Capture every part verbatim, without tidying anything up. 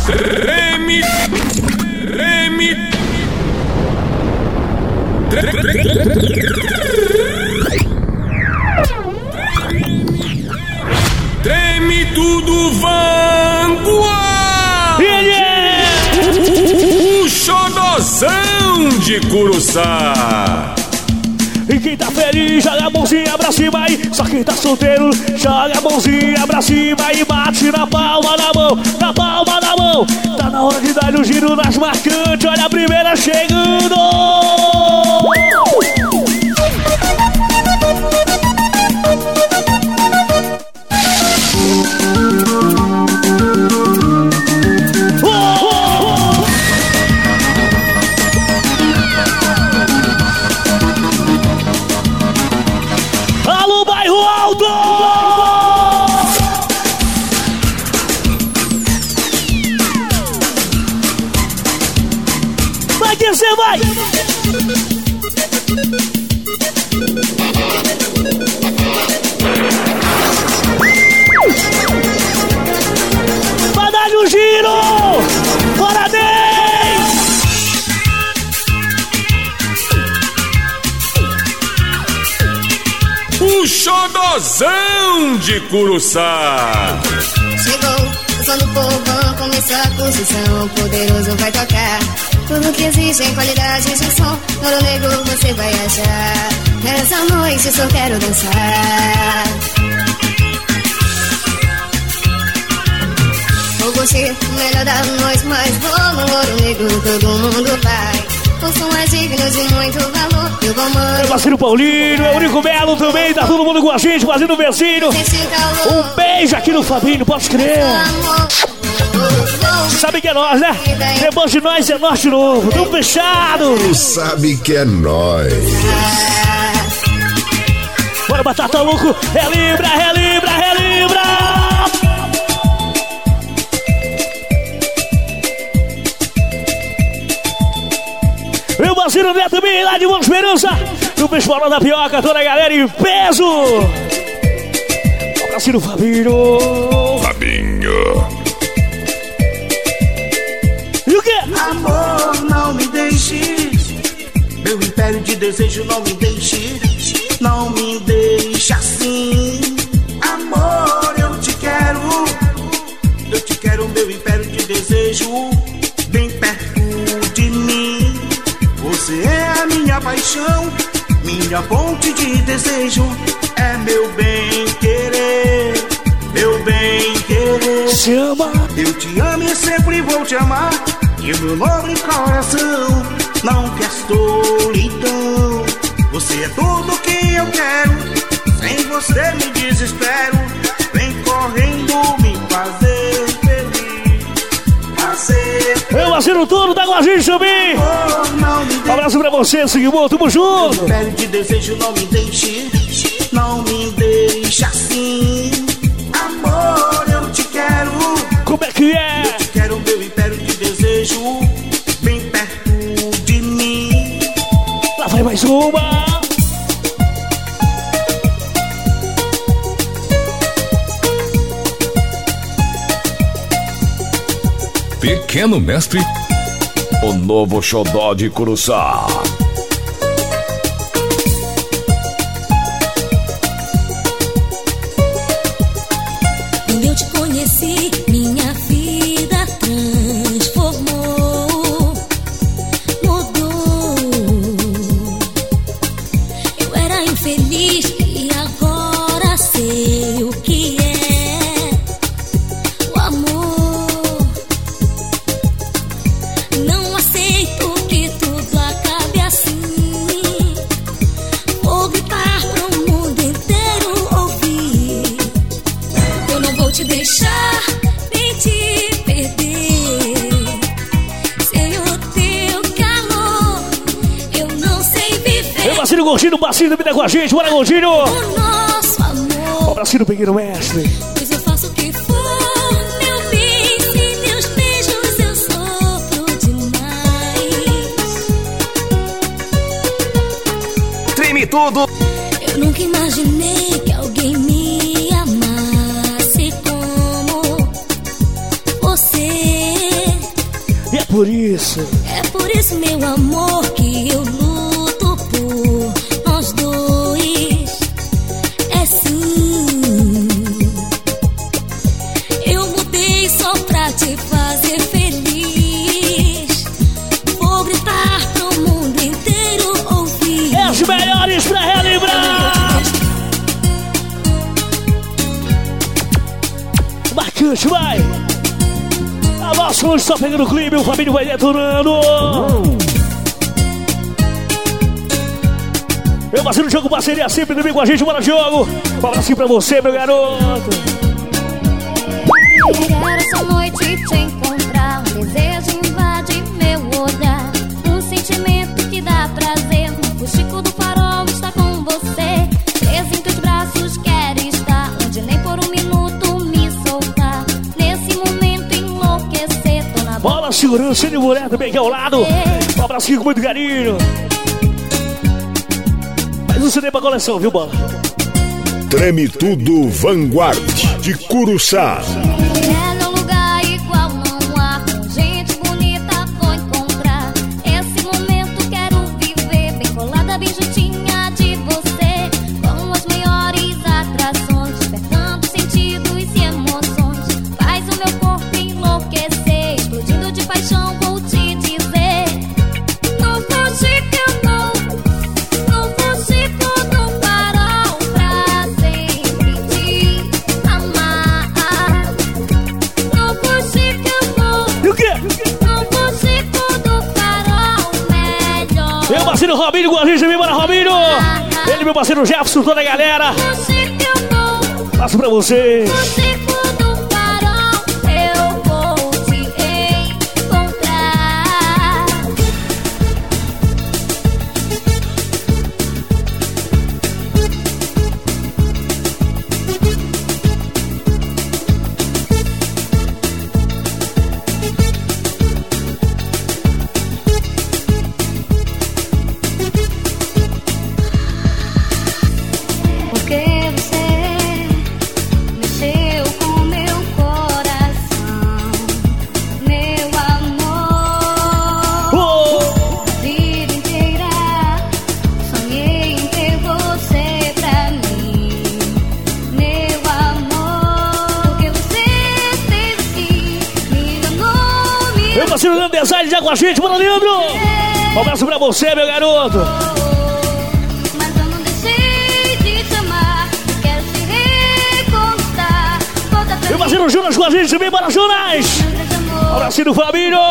Treme, treme, treme tudo, Vanguard. Ele é o xodozão de Curuçá. E quem tá feliz, joga a mãozinha pra cima aí. Só quem tá solteiro, joga a mãozinha pra cima e bate na palma da mão, na palma da mão. Tá na hora de dar um giro nas marcantes. Olha a primeira chegando. Você vai! Vai dar um giro! Parabéns! O xodozão de Curuçá. Chegou, o som do povão, começou a construção. O poderoso vai tocar. Tudo que existe em qualidade de som, Ouro Negro você vai achar. Nessa noite só quero dançar. Vou curtir o melhor da noite, mas vou no Ouro Negro, todo mundo vai. O som é digno de muito valor. E o comando meu parceiro Paulinho, é o Eurico Melo também, tá todo mundo com a gente, fazendo o versinho. Um beijo aqui no Fabinho, pode crer. Sabe que é nós, né? Depois de nós é nós de novo. Tamo fechado. Tu sabe que é nós. Bora, Batata Louco. Relibra, relibra, relibra. Meu parceiro Neto também lá de Boa Esperança. No Pessoal da Pioca, toda a galera em peso. O parceiro Fabinho. Fabinho. Amor, não me deixe. Meu império de desejo, não me deixe. Não me deixe assim. Amor, eu te quero. Eu te quero, meu império de desejo. Bem perto de mim. Você é a minha paixão, minha ponte de desejo. É meu bem querer, meu bem querer. Se ama. Eu te amo e sempre vou te amar. E o meu nobre coração não quer solidão. Você é tudo que eu quero. Sem você me desespero. Vem correndo me fazer feliz. Fazer feliz. Eu assino tudo, tá com a gente também. Um abraço pra você, Seguimor, tamo junto. Império de desejo, não me deixe. Não me deixe assim. Amor, eu te quero. Como é que é? Eu te quero, meu império de desejo, bem perto de mim. Lá vai mais uma. Pequeno Mestre, o novo xodó de Curuçá. Quando eu te conheci, minha vida transformou, mudou. Eu era infeliz e agora sei o que é o amor. Não aceito que tudo acabe assim. Vou gritar pro mundo inteiro ouvir. Eu não vou te deixar nem te perder. Sem o teu calor, eu não sei viver. Meu parceiro Gordinho, o parceiro também tá com a gente. Bora, Gordinho. O nosso amor. O parceiro Pequeno Mestre. Pois eu faço o que for, meu bem. Sem teus beijos eu sofro demais. Treme tudo. Eu nunca imaginei que alguém me amasse como você. por isso. É por isso, meu amor, que eu luto por nós dois. É sim. Eu mudei só pra te fazer feliz. Vou gritar pro mundo inteiro ouvir. É as melhores pra relembrar. Marcante, vai. A nossa hoje só pegando o clipe, o Fabinho vai detonando. Meu parceiro Diogo, parceria sempre também com a gente, bora Diogo. Um abraço pra você, meu garoto. Quero essa noite te encontrar. Um desejo invade meu olhar. Um sentimento que dá prazer. O Chico do farol está com você. Preso em teus braços quero estar. Onde nem por um minuto me soltar. Nesse momento enlouquecer. Tô na Bola, segurança de mulher também aqui ao lado. Um abraço com muito carinho. Mais um C D pra coleção, viu, Bola? Treme Tudo Vanguard de Curuçá. É num lugar igual não há. Com gente bonita vou encontrar. Esse momento quero viver. Bem colada, bem juntinha de você. Com as maiores atrações. Despertando sentidos e emoções. Faz o meu corpo enlouquecer. Explodindo de paixão vou te dizer. Não foge que eu não. Não foge quando parou pra sempre te amar. Não foge que eu vou. E o quê? Não foge quando parou melhor. Meu parceiro Robinho com a gente também, bora Robinho. Ele, meu parceiro Jefferson, toda a galera. Foge que eu vou. Passo pra vocês. Foge quando parou eu vou te encontrar. Porque você mexeu com meu coração, meu amor. Oh! A vida inteira sonhei em ter você pra mim, meu amor. Porque você esteve aqui, me enganou, me Meu parceiro Leandro Design já com a gente, bora Leandro. Um abraço pra você, meu garoto. Mas eu não deixei de te amar. Quero te reconquistar. Volta pra Meu mim, parceiro Jonas com a gente também, bora Jonas. meu grande Um amor. abraço do Fabinho.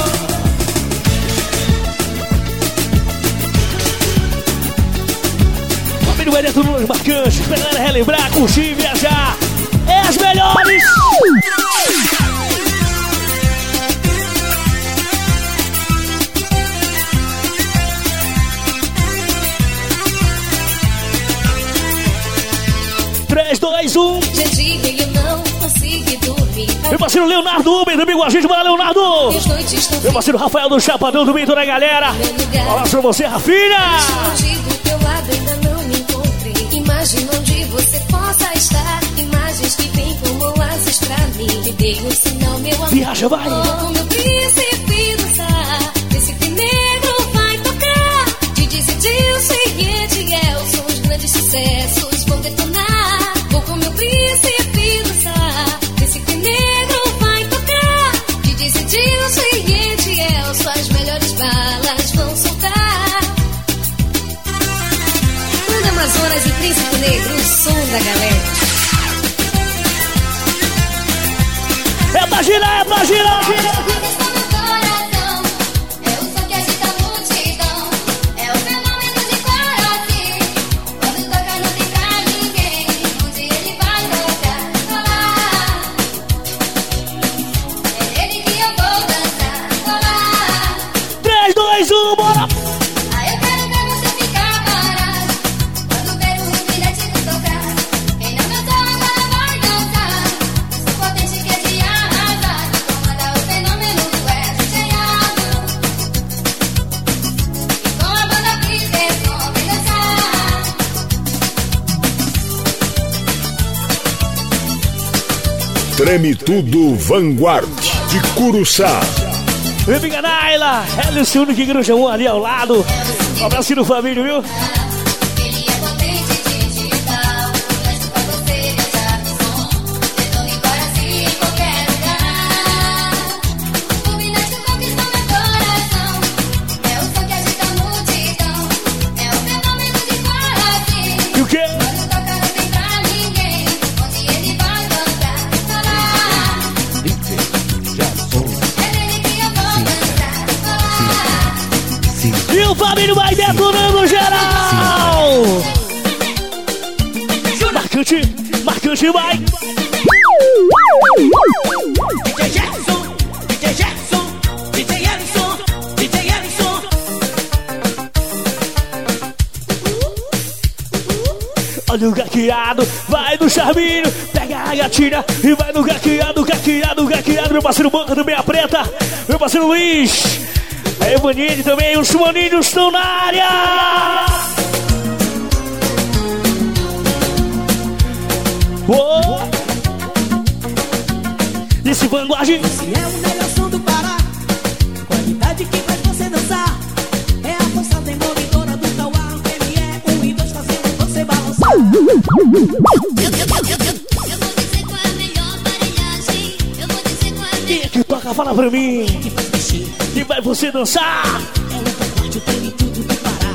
Fabinho vai dentro dos marcantes, pra galera relembrar, curtir, viajar. É as melhores. três, dois, um. Já digo e eu não consigo dormir. Meu parceiro Leonardo Uber também com a gente, bora Leonardo. As noites estão Meu parceiro Rafael do Chapadão também, toda a galera. Um abraço pra você, Rafinha. escondido, teu lado ainda não me encontrei. Imagina onde você possa estar. Imagens que vêm como asas pra mim. Me dê um sinal, meu amor. Viaja, vai. Oh, meu príncipe dançar. Príncipe negro vai tocar. Didi e Dilson e Edielson. Os grandes sucessos vão detonar. Vou com meu príncipe dançar. Príncipe negro vai tocar. Didi e Dilson e Edielson. As melhores balas vão soltar. Manda Amazonas e Príncipe Negro, o som da galera. É pra girar, é pra girar. Está no coração, é o som que agita a multidão, é o fenômeno de Coraci. Quando toca não tem pra ninguém, onde ele vai tocar, colar. É ele que eu vou dançar, colar. três, dois, um, bora. Ah, eu quero ver você ficar parado, quando ver o refilete não tocar. Quem não dançou agora vai dançar, sou potente que é de arrasar. Comanda o fenômeno do West Geraldo, e com a banda Peterson vem dançar. Treme Tudo Vanguard de Curuçá. Meu amiga Naila, ela e o Ciúno que Igreja um ali ao lado. Um abraço no família, viu? E o quê? E o família vai detonando geral! Marcante, marcante vai! D J Jackson, D J Jackson, D J Ellison, D J Ellison. Olha o gaqueado, vai no charminho, pega a gatinha e vai no gaqueado, gaqueado, gaqueado. Meu parceiro Banca do Meia Preta, meu parceiro Luiz. A Evanine também, os maninhos estão na área! Oh. Esse Vanguard Esse é o melhor som do Pará. Qualidade que faz você dançar. É a força demolidora do Tauá. Ele é um e dois fazendo você balançar. Eu vou dizer qual é a melhor aparelhagem. Eu vou dizer qual é a quem é que toca? Fala pra mim! Que faz mexer. Que vai você dançar? É o Vanguard, o treme tudo do Pará.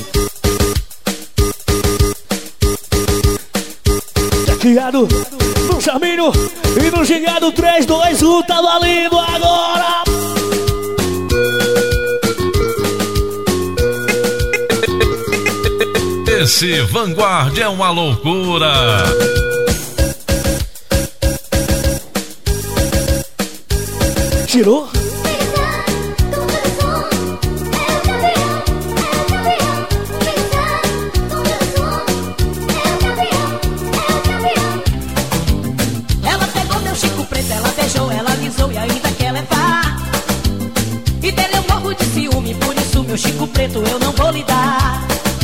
Gaqueado, no charminho e no gingado. Três, dois, um, tá valendo agora! Esse Vanguard é uma loucura. Tirou? Ela pegou meu Chico Preto, ela beijou, ela alisou e ainda quer levar. E dele eu morro de ciúme, por isso meu Chico Preto eu não vou lhe dar.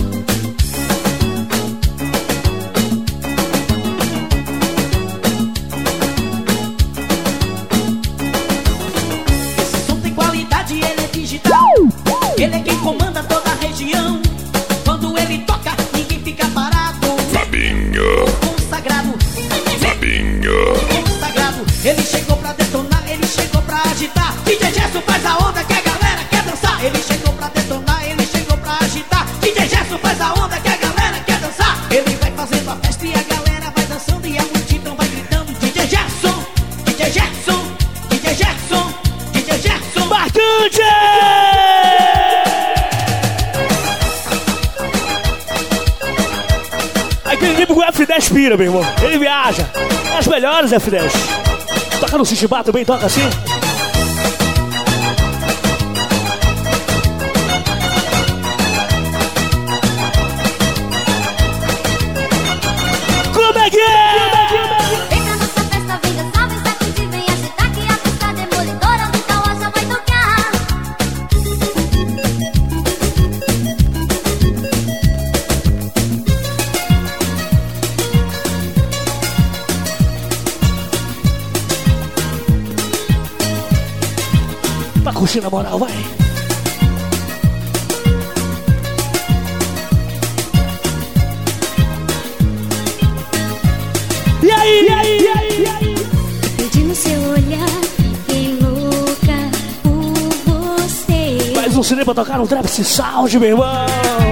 Esse som tem qualidade, ele é digital. Ele é quem comanda toda a região. Quando ele toca, ninguém fica parado. Fabinho, Consagrado, Fabinho. consagrado. Ele chegou pra detonar, ele chegou pra agitar. D J Gerson faz a onda que a galera quer dançar. Ele chegou pra detonar, ele chegou pra agitar. D J Gerson faz a onda que a galera quer dançar. Ele vai fazendo a festa e a galera vai dançando e a multidão vai gritando. D J Gerson, D J Gerson, D J Gerson, D J Gerson. Marcante! Aquele tipo que o F dez pira, meu irmão. Ele viaja. É as melhores F dez. Toca no Sishibá também, toca assim. Como é que é? Vem pra nossa festa, vem dançar, vem sacudir, vem agitar, que a festa demolidora do Tauá já vai tocar. Tá curtindo a moral, vai. E aí, e aí, e aí, e aí? Perdi no seu olhar, fiquei louca por você. Mais um cinema pra tocar um trap sound, meu irmão.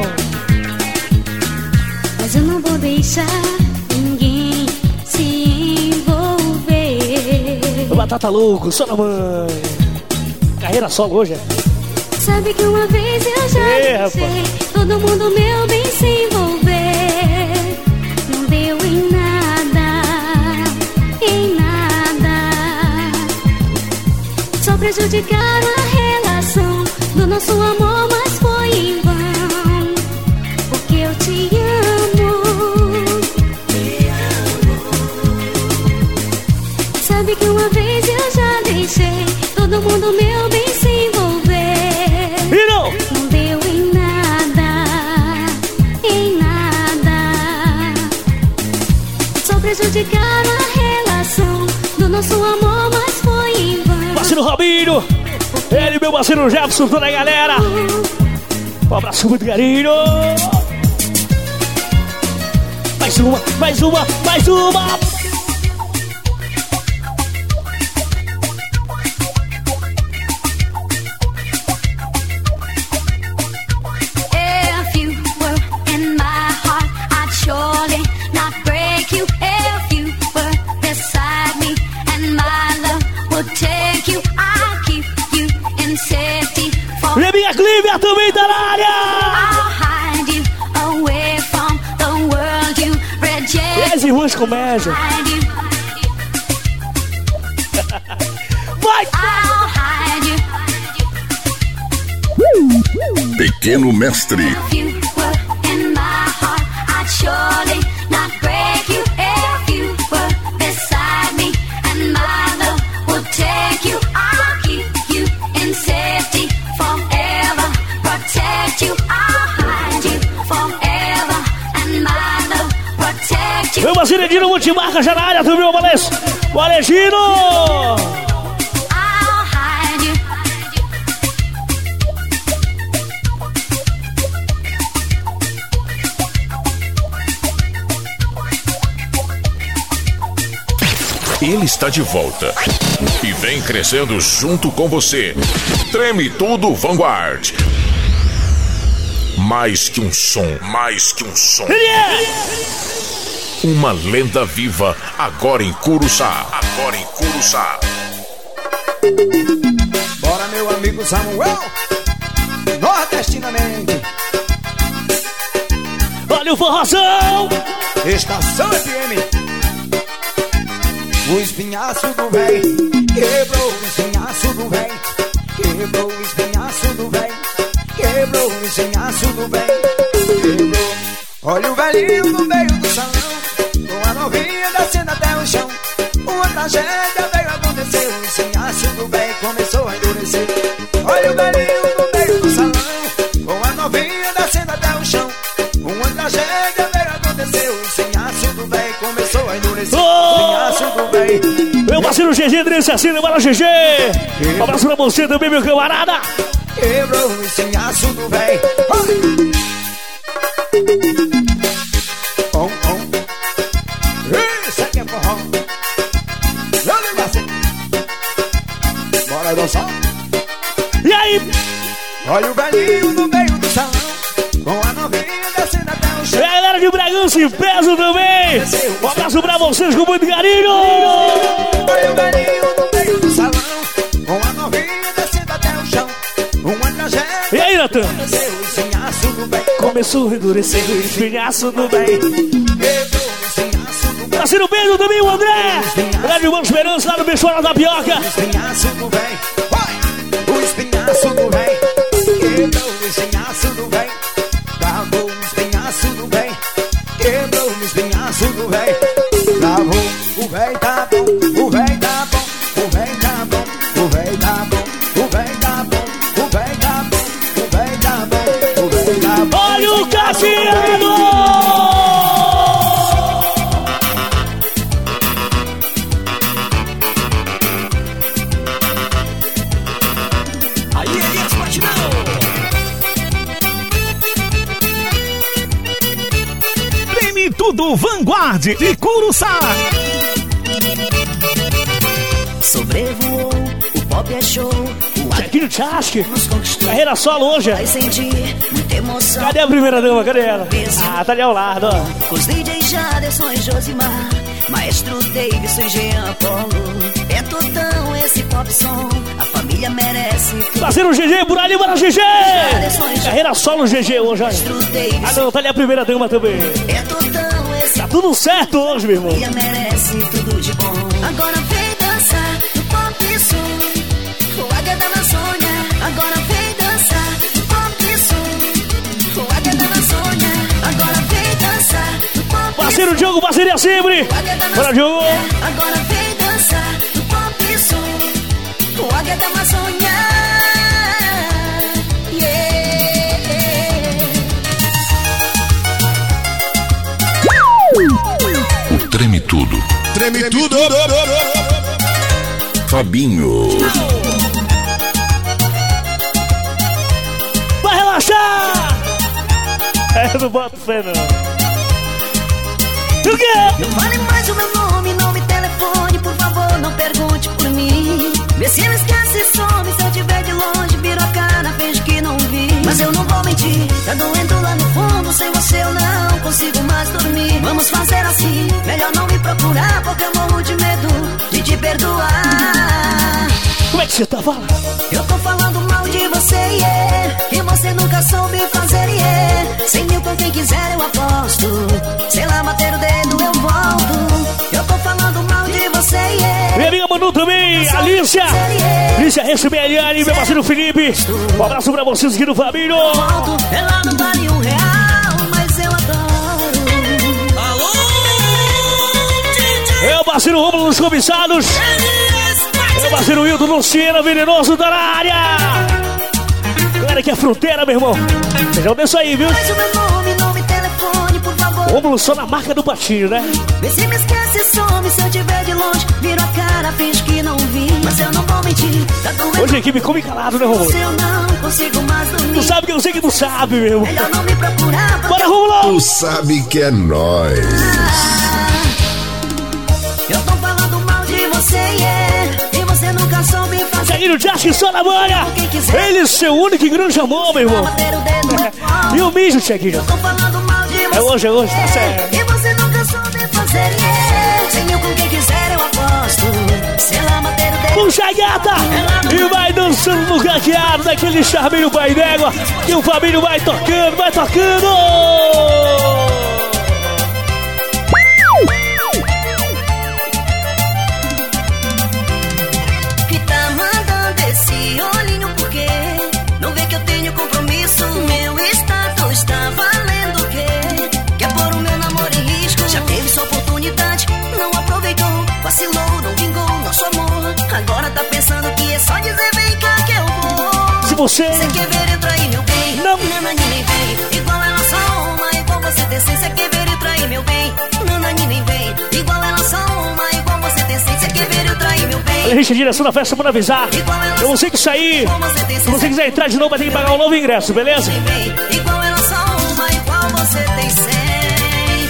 Mas eu não vou deixar ninguém se envolver. Batata louco, só na mãe. Carreira solo hoje, é? Sabe que uma vez eu já Ei, deixei rapaz. todo mundo meu bem se envolver. Não deu em nada, em nada. Só prejudicaram a relação do nosso amor, mas foi em vão. Porque eu te amo. Sabe que uma vez eu já deixei todo mundo meu bem se envolver. E não? Não deu em nada, em nada. Só prejudicaram a relação do nosso amor, mas foi em vão. Parceiro Robinho, Ele, meu parceiro Jefferson, toda a galera. Um abraço muito carinho. Mais uma, mais uma, mais uma. If you were in my heart, I'd surely not break you. If you were beside me and my love would take you, I'll keep you in safety. E minha Clívia também tá na área. I'll hide you away from the world you reject. E as irmãs comédia. Hide you. Vai! I'll hide you. Pequeno Mestre. If you were in my heart, I'd surely not break you. If you were beside me and my love would take you, I'll keep you in safety forever, protect you. I'll hide you forever and my love protect you. Meu parceiro Edino Multimarca já na área, tu viu, Valês? O Alejino! I'll hide you. Ele está de volta e vem crescendo junto com você. Treme tudo Vanguard. Mais que um som, mais que um som. Uma lenda viva, agora em Curuçá. Agora em Curuçá. Bora, meu amigo Samuel, nordestinamente. Olha o forrozão! Estação F M. O espinhaço do véi quebrou o espinhaço do véi. Quebrou o espinhaço do véi. Quebrou o espinhaço do véi. Quebrou. Olha o velhinho no meio do salão, com a novinha descendo até o chão. Uma tragédia veio acontecer. O espinhaço do véi começou a endurecer. Olha o velhinho no meio do salão, com a novinha descendo até o chão. Uma tragédia veio acontecer. O espinhaço do véi começou a endurecer. Meu parceiro G G, três sessenta, bora G G! Um abraço pra você também, meu camarada! Quebrou o espinhaço do véi. Om, om. Isso aqui é forró. Bora dançar. E aí? Olha o velhinho no meio do salão, com a novinha descendo até o E chão. a galera de Bragança e peso também! Um abraço pra vocês com muito carinho! Olha o velhinho no meio do salão, com a novinha descendo até o chão. Uma tragédia. E aí, Natan? Aconteceu, o espinhaço do véi. Começou a endurecer o espinhaço do bem. Quebrou o espinhaço do véi. Parceiro Pedro também, o André! Grande Mano Esperança lá no Beixola da Pioca! O espinhaço do véi. Vai! O espinhaço do véi. Quebrou o espinhaço do véi. Travou o espinhaço do véi. Quebrou o espinhaço do véi. Travou. O véi tá bom. O véi tá bom. O véi tá bom. O véi tá bom. O véi tá bom. O véi tá bom. O véi tá bom. O véi tá bom. Olha o Cassiano! Aí Elias Batidão. Treme tudo Vanguard de Curuçá. Sobrevoou, o pop é show. O Jaquinho Chasque! nos conquistou. Carreira solo hoje! Vai sentir muita emoção. Cadê a primeira dama? Cadê ela? Ah, tá ali ao lado, ó. Os D Js Jaderson e Josimar, Maestro Davidson e Jean Paulo. É todão esse pop som, a família merece. Parceiro G G, por ali, bora G G! Carreira solo G G hoje, olha. Maestro Ah Davidson, não, tá ali a primeira dama também. é todão esse Tá tudo certo hoje, meu irmão. família merece tudo de bom. Agora vem dançar no pop som, o Águia da Amazônia. Agora vem dançar no pop som, o Águia da Amazônia. Agora vem dançar no pop Parceiro Diogo, parceria sempre! Bora, Diogo! Agora vem dançar no pop som, o Águia da Amazônia. Yeah. Treme tudo. Treme tudo. Fabinho. Eu não boto fé, não. O quê? Não fale mais o meu nome, não me telefone, por favor, não pergunte por mim. Vê se me esquece e some, se eu tiver de longe, viro a cara, finge que não vi. Mas eu não vou mentir, tá doendo lá no fundo, sem você eu não consigo mais dormir. Vamos fazer assim, melhor não me procurar, porque eu morro de medo de te perdoar. Como é que você tá falando? Eu tô falando mal de você, yeah, que você nunca soube fazer, yeah. Cem mil com quem quiser eu aposto, sei lá, bater o dedo eu volto. Eu tô falando mal de você, yeah. Minha amiga Manu também, Alicia. Alicia S B L N, meu parceiro Felipe. Um abraço pra vocês aqui no Família. Ela não vale um real, mas eu adoro. Alô, é o parceiro Rômulo dos Comissados. É o parceiro Hildo Luciano, venenoso da área. Galera que é fronteira, meu irmão. Sejam desse aí, viu? Mas o meu nome, nome, telefone, por favor. Rômulo só na marca do patinho, né? Vê se me esquece, some, se eu tiver de longe, viro a cara, finge que não vi. Mas eu não vou mentir, tá doendo. Hoje a equipe come calado, né, Rômulo? Eu não consigo mais dormir. Tu sabe que eu sei que tu sabe, meu irmão. Melhor não me procurar. Bora, Rômulo! Tu sabe que é nóis. Eu tô falando mal de você, yeah, e você nunca soube fazer. Jair Justin só na manha. Ele é seu único e grande amor, meu irmão. E o mijo, Cheguinho. Eu tô falando mal de você. É hoje, é hoje, tá certo. E você nunca soube fazer, yeah. Sem eu com quem quiser eu aposto. Se lá bater o dedo. Puxa a gata e vai dançando no gaqueado daquele charminho pai d'égua. Que o família vai tocando, vai tocando. Olhinho porque não vê que eu tenho compromisso. Meu status tá valendo o quê? Quer pôr o meu namoro em risco? Já teve sua oportunidade, não aproveitou. Vacilou, não vingou nosso amor. Agora tá pensando que é só dizer vem cá que eu vou. Se você Cê quer ver eu trair meu bem? Não. Nanani nem vem. Igual ela só uma, igual você tem cem. Cê quer ver eu trair meu bem? Nanani nem vem. Igual ela só uma, igual você tem cem. Cê quer ver eu trair meu bem? a gente direção da festa para avisar. Pra você que sair, se você quiser entrar de novo, vai ter que pagar um novo ingresso, beleza? Igual ela só uma, igual você tem cem.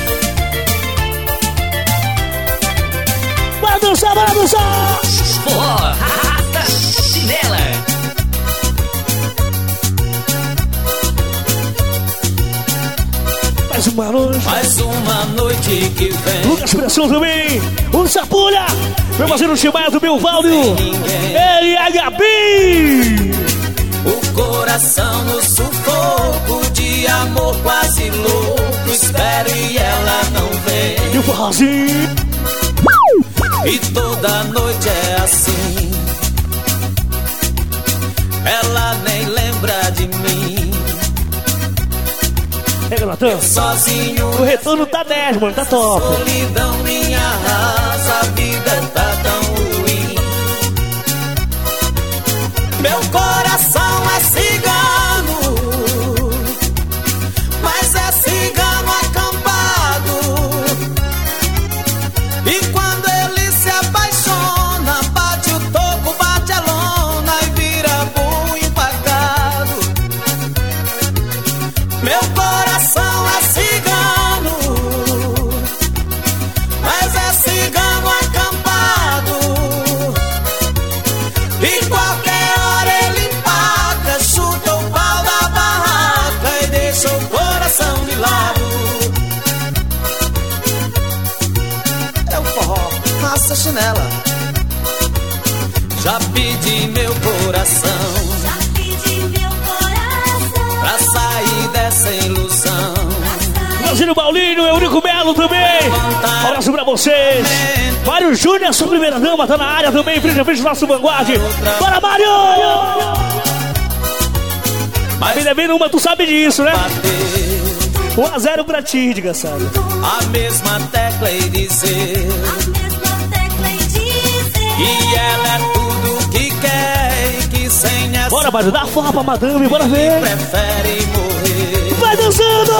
Bora dançar, bora dançar! Forró, arrasta, chinela. Mais uma noite. Mais uma noite que vem. Lucas Pressão também. O Sapulha. Meu parceiro Chimaya do Bilvaldo. Ele é Gabi. O coração no sufoco de amor quase louco. Espero e ela não vem. E o forrozinho. E toda noite é assim. Ela nem lembra de mim. Pega, Natan. Sozinho. O retorno tá dez, mano. Tá top. Solidão, minha raça. A vida tá tão ruim. Meu coração é cigano, mas é cigano acampado. E quando ele se apaixona, bate o toco, bate a lona e vira bom empacado. Meu coração é cigano, mas é cigano acampado. E qualquer hora ele empaca, chuta o pau da barraca e deixa o coração de lado. É o forró, raça chinela. Já pedi meu coração, Já pedi meu coração pra sair dessa ilusão. Brasil Paulinho, Eurico Melo também. Um abraço pra vocês. Mário Júnior, sua primeira dama, tá na área também. Frente a frente do nosso Vanguard. Bora, Mário! Mas ainda bem numa, tu sabe disso, né? um a zero pra ti, desgraçado. A mesma tecla e dizer A mesma tecla e dizer que ela é tudo que quer e que sem essa Bora, Mário, dá forra pra madame, bora ver. prefere morrer. Vai dançando!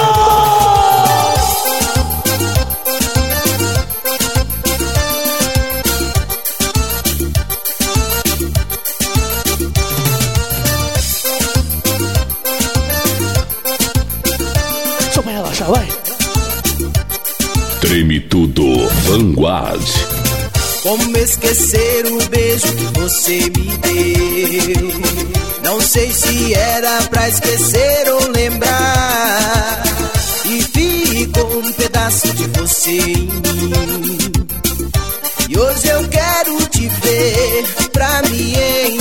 Vanguard. Como esquecer o beijo que você me deu? Não sei se era pra esquecer ou lembrar. E ficou um pedaço de você em mim. E hoje eu quero te ver pra me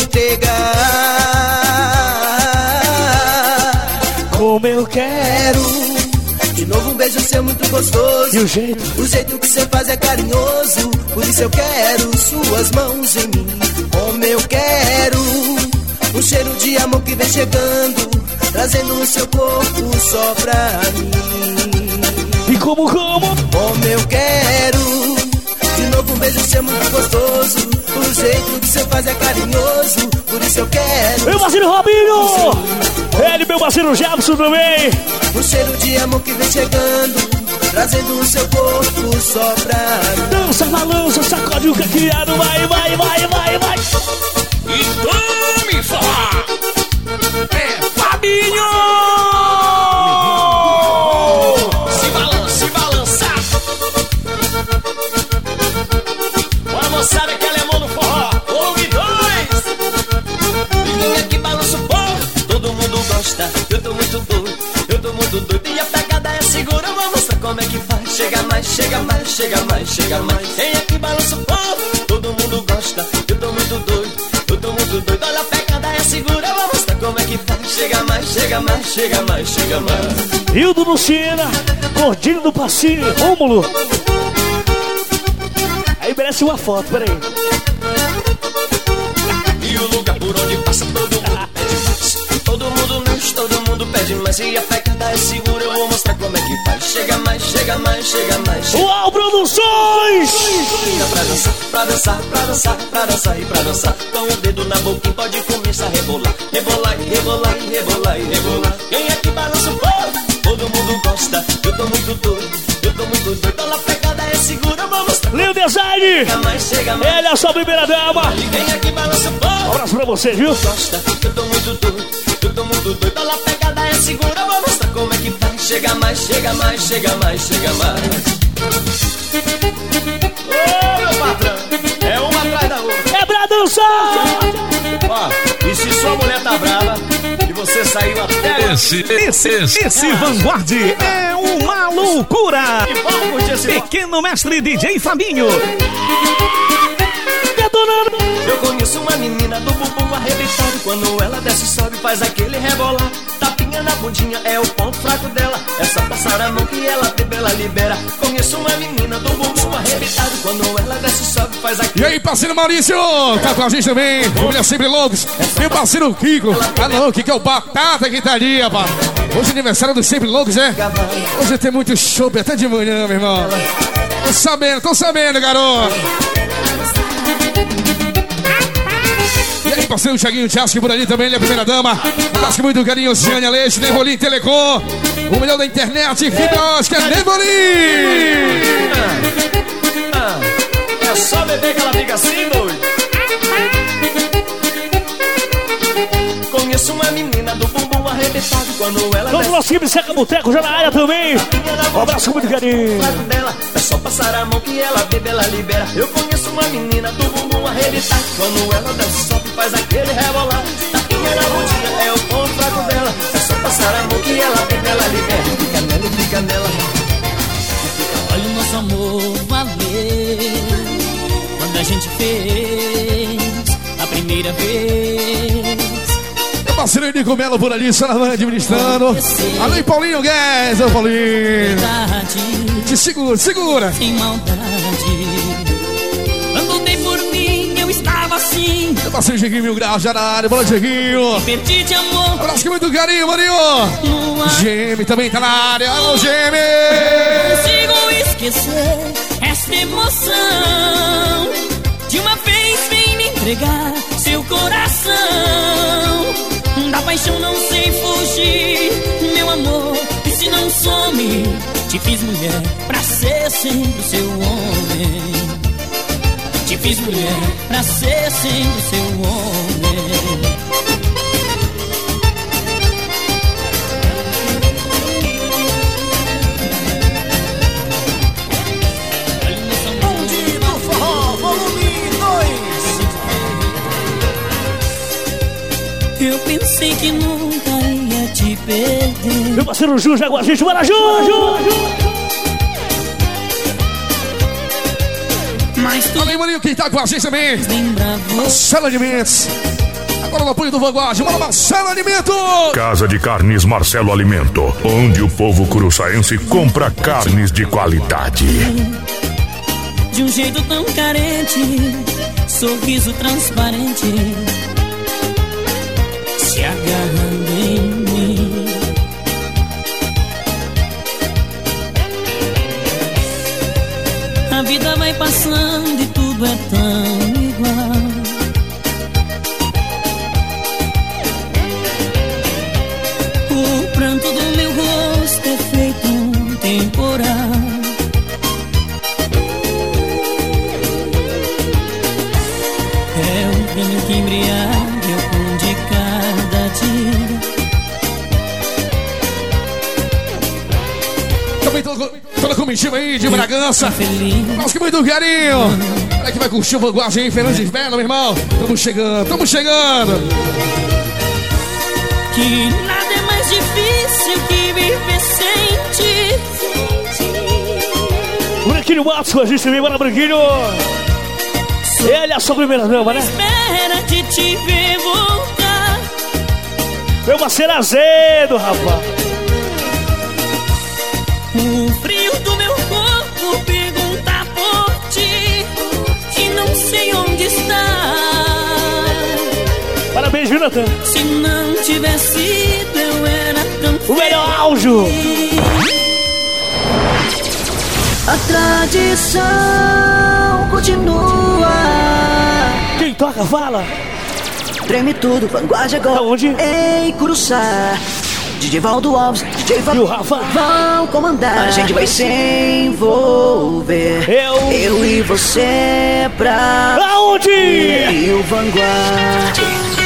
entregar. Como eu quero. De novo um beijo seu muito gostoso. E o jeito? O jeito que você faz é carinhoso. Por isso eu quero suas mãos em mim. Como eu quero. Um cheiro de amor que vem chegando, trazendo o seu corpo só pra mim. E como, como? Como eu quero. De novo um beijo seu muito gostoso. O jeito que você faz é carinhoso. Por isso eu quero. Meu parceiro Robinho! Ele, meu parceiro Jefferson também. Um cheiro de amor que vem chegando, trazendo o seu corpo só pra mim. Dança, balança, sacode o caqueado. Vai, vai, vai, vai, vai. E tome forró! É Fabinho! Se balança, se balança. Bora, moçada, que ela é mão no forró. Volume dois. Menina que balança o povo, todo mundo gosta. Eu tô muito doido, eu tô muito doido. E a pegada é segura, eu vou mostrar como é que faz. Chega mais, chega mais, chega mais, chega mais. Quem é que balança o povo, todo mundo gosta. Eu tô muito doido, eu tô muito doido. Olha a pegada é segura, eu vou mostrar como é que faz. Chega mais, chega mais, chega mais, chega mais. Hildo Lucena, Gordinho do Passinho, Rômulo. Aí merece uma foto, peraí. E o lugar por onde passa todo mundo pede mais. Todo mundo mexe, todo mundo pede mais. E a pegada é segura, eu vou mostrar como é que faz. Chega mais, chega mais, chega mais. Uau, Produções! Pra dançar, pra dançar, pra dançar, pra dançar e pra dançar. Com o dedo na boquinha pode começar a rebolar. Rebolar, e rebolar, e rebolar, e rebolar. Quem é que balança o povo? Todo mundo gosta. Eu tô muito doido, eu tô muito doido. Olha a pegada é segura, eu vou mostrar. Leo Design! Chega mais, chega mais. Ele é a sua primeira dama. Quem é que balança o povo? Um abraço pra você, viu? Gosta, eu tô muito doido, eu tô muito doido. Olha a pegada é segura, eu vou mostrar como é que faz. Chega mais, chega mais, chega mais, chega mais. Ô, meu patrão, é uma atrás da outra. É pra dançar! Ó, e se sua mulher tá brava e você saiu até... Esse, esse, esse, esse Vanguard é uma loucura. E vamos curtir esse... Pequeno mestre D J Fabinho. Detonando! Eu conheço uma menina do bumbum arrebentado. Quando ela desce e sobe, faz aquele rebolar. Tapinha na bundinha é o ponto fraco dela. É só passar a mão que ela bebe, ela libera. Conheço uma menina do bumbum arrebentado. Quando ela desce e sobe, faz aquele... E aí, parceiro Maurício, tá com a gente também. Família Sempre Loucos. Meu parceiro Kiko. Ah não, o Kiko é o Batata que tá ali, rapaz. Hoje é aniversário dos Sempre Loucos, é? Hoje tem muito show até de manhã, meu irmão. Tô sabendo, tô sabendo, garoto. E aí, parceiro Thiaguinho Tchasque por ali também, ele é a primeira dama. Abraço muito carinho, Ciane Aleixo, Nevolim Telecom. O melhor da internet, fibra ótica, Nevolim. Ah, é só beber que ela fica assim, doido. Conheço uma menina do bumbum arrebentado. Quando ela Todo nosso time Seca Boteco já na área também. Um abraço muito carinho. dela, é só passar a mão que ela bebe, ela libera. Eu conheço uma menina do bumbum arrebentado. Quando ela dança, sobe, faz aquele rebolar. Tapinha na bundinha é o ponto fraco dela. É só passar a mão que ela bebe, ela libera. Fica nela e fica nela. Olha o nosso amor valer. Quando a gente fez a primeira vez. Parceiro Nico Melo por ali, Saravana administrando. Alô, e Paulinho Guedes, ô Paulinho. Te segura, segura. Sem maldade. Quando dei por mim, eu estava assim. Meu parceiro Dieguinho Mil Graus, já na área. Bola, Dieguinho. Perdi de amor. Abraço com muito carinho, Marinho. Geme também tá na área. Alô, Geme. Não consigo esquecer essa emoção. De uma vez vem me entregar seu coração. Da paixão não sei fugir, meu amor. E se não some, te fiz mulher pra ser sempre seu homem. Te fiz mulher pra ser sempre seu homem. Eu pensei que nunca ia te perder. Meu parceiro Ju já com a gente, bora Ju! Mas tu... Olha aí, maninho, quem tá com a gente também. Marcelo Alimentos. Agora no apoio do Vanguard, bora Marcelo Alimento. Casa de Carnes Marcelo Alimento, onde o povo curuçaense compra carnes de qualidade. De um jeito tão carente, sorriso transparente, se agarrando em mim. A vida vai passando e tudo é tão igual. O pranto do meu rosto é feito um temporal. É um crime que embriaga o pão de cada dia. Também toda, toda a comitiva aí de Bragança. Nossa, que muito carinho. É que vai curtir o Vanguard aí, Fernando de Velho, meu irmão. Tamo chegando, tamo chegando. Que nada é mais difícil que viver sem ti. Branquinho Matos com a gente também, bora Branquinho. Ele é a sua primeira dama, né? Espera de te ver voltar. Meu parceiro azedo, rapaz. O frio do meu corpo pergunta por ti e não sei onde está. Parabéns, Jonathan. Se não tivesse ido, eu era tão o melhor áudio. A tradição continua. Quem toca, fala. Treme tudo, Vanguard agora. Aonde? Em Curuçá. D J Valdo Alves, D J Fábio vão comandar. A gente vai se envolver. Eu, eu e você pra aonde? E o Vanguard.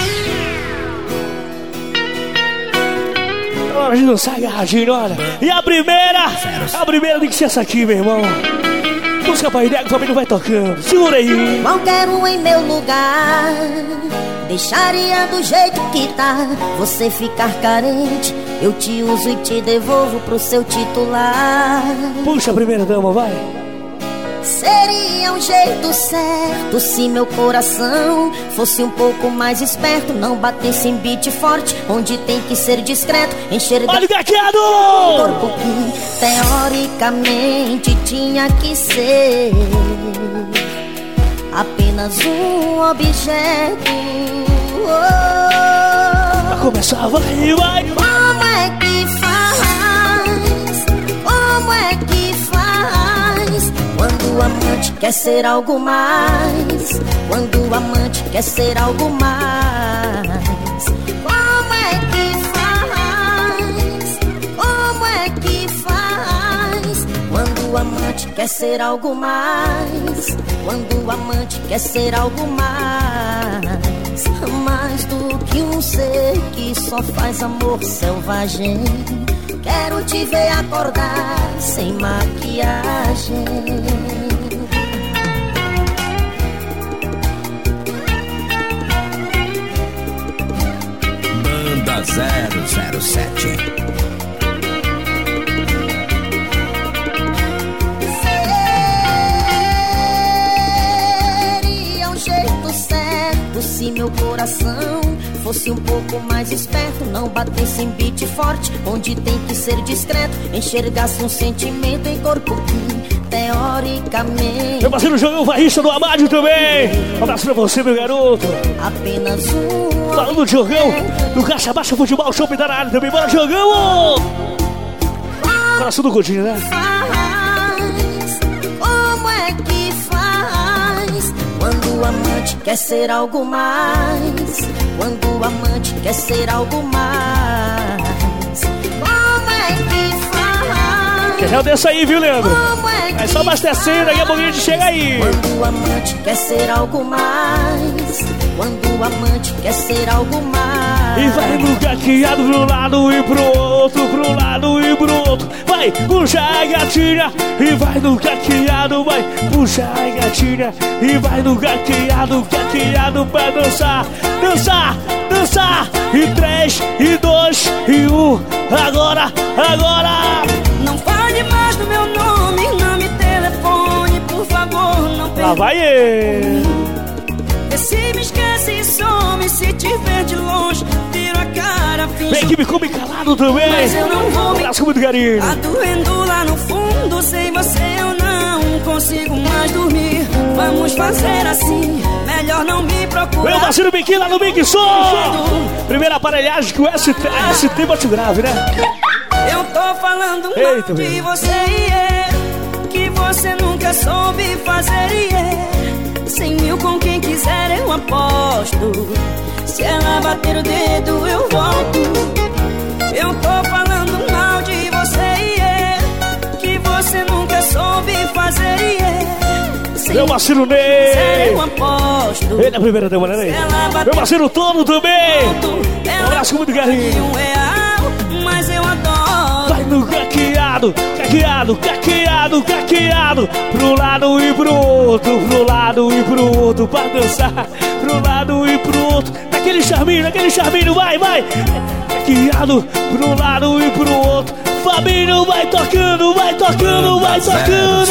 Hora de dançar agarradinho, olha. E a primeira, a primeira tem que ser essa aqui, meu irmão. Música Pai Nego, também não vai tocando. Segura aí. Qualquer um em meu lugar deixaria do jeito que tá. Você ficar carente, eu te uso e te devolvo pro seu titular. Puxa a primeira dama, vai. Seria um jeito certo se meu coração fosse um pouco mais esperto, não batesse em beat forte, onde tem que ser discreto, enxergar. Olha o gaqueado! Corpo que teoricamente tinha que ser apenas um objeto. Oh, vai começar, vai, vai. Como é que faz? Como é que faz? Quando o amante quer ser algo mais, quando o amante quer ser algo mais. Como é que faz? Como é que faz? Quando o amante quer ser algo mais, quando o amante quer ser algo mais. Mais do que um ser que só faz amor selvagem. Quero te ver acordar sem maquiagem. Banda zero zero sete. Seria um jeito certo se meu coração fosse um pouco mais esperto, não batesse em beat forte, onde tem que ser discreto, enxergasse um sentimento em corpo que teoricamente. Meu parceiro Jogão Varrista do Amádio também. Um abraço pra você, meu garoto. Apenas um. Falando do Jogão, do Caixa Baixa Futebol Shopping da área também. Bora, Jogão! Coração do Godinho, né? Faz, como é que faz? Quando o amante quer ser algo mais, quando o amante quer ser algo mais. Como é que faz? Quer já dessa aí, viu, Leandro? É só abastecendo, daqui a pouquinho a gente chega aí. Quando o amante quer ser algo mais, quando o amante quer ser algo mais. E vai no gaqueado pro lado e pro outro, pro lado e pro outro. Vai, puxa a gatinha e vai no gaqueado, vai. Puxa a gatinha e vai no gaqueado, gaqueado pra dançar, dançar, dançar. dançar. E três, e dois, e um. Agora, agora. Não fale mais do meu nome, não me telefone, por favor, não pergunte. Lá vai ele. Vê se me esquece e some, se te ver de longe, viro a cara, finge. Vem que me come calado também. Mas eu não vou me... Abraço com muito carinho. Tá doendo lá no fundo, sem você eu não consigo mais dormir. Vamos fazer assim, melhor não me procurar. Meu parceiro Biquinho lá no Big Som. Primeira aparelhagem que o S T, S T bate grave, né? Eu tô falando Eita, mal de meu. você e é, que você nunca soube fazer e é. Cem mil com quem quiser eu aposto. Se ela bater o dedo eu volto. Eu tô falando mal de você e é, que você nunca soube fazer e é. Meu parceiro Ney. Eu aposto. Ele é a primeira demora, Ney. Meu parceiro Tono também. Um abraço com muito carinho. Mas eu adoro. Vai no caqueado, caqueado, caqueado, caqueado. Pro lado e pro outro, pro lado e pro outro. Pra dançar, pro lado e pro outro. Naquele charminho, naquele charminho, vai, vai. Caqueado, pro lado e pro outro. Fabinho vai tocando, vai tocando, vai tocando.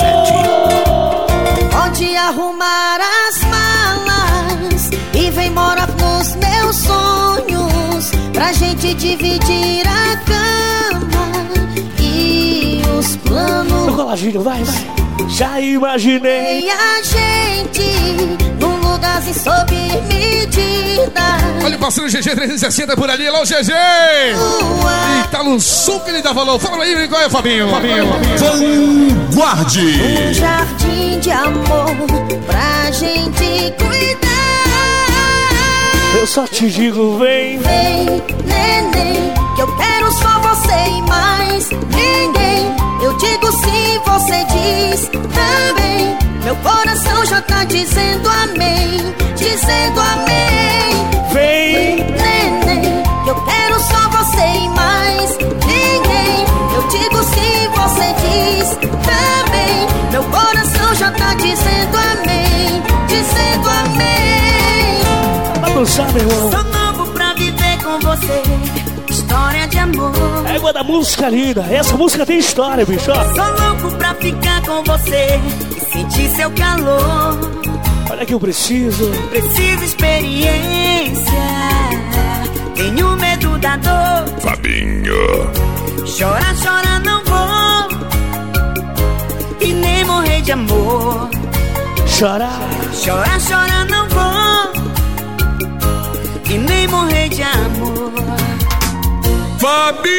Pode arrumar as malas e vem morar nos meus sonhos, pra gente dividir a cama e os planos. No coladinho, vai, vai. Já imaginei e a gente num lugarzinho sob medida. Olha o parceiro G G trezentos e sessenta por ali. Alô, G G! E tá no sul que ele dá valor. Fala aí, qual é, Fabinho? Fabinho, Fabinho. Vanguarde. Um jardim de amor pra gente cuidar. Eu só te digo, vem. Vem, neném, que eu quero só você e mais ninguém. Eu digo sim, você diz também. Meu coração já tá dizendo amém, dizendo amém. Vem, neném, que eu quero só você e mais ninguém. Eu digo sim, você diz também. Meu coração já tá dizendo amém, dizendo amém. Vai dançar, meu irmão. Sou novo pra viver com você, história de amor. Égua da música linda. Essa música tem história, bicho. Sou louco pra ficar com você e sentir seu calor. Olha que eu preciso. Preciso experiência. Tenho medo da dor. Fabinho. Chorar, chorar não vou. E nem morrer de amor. Chorar. Chorar, chorar não vou. E nem morrer de amor. Fabinho.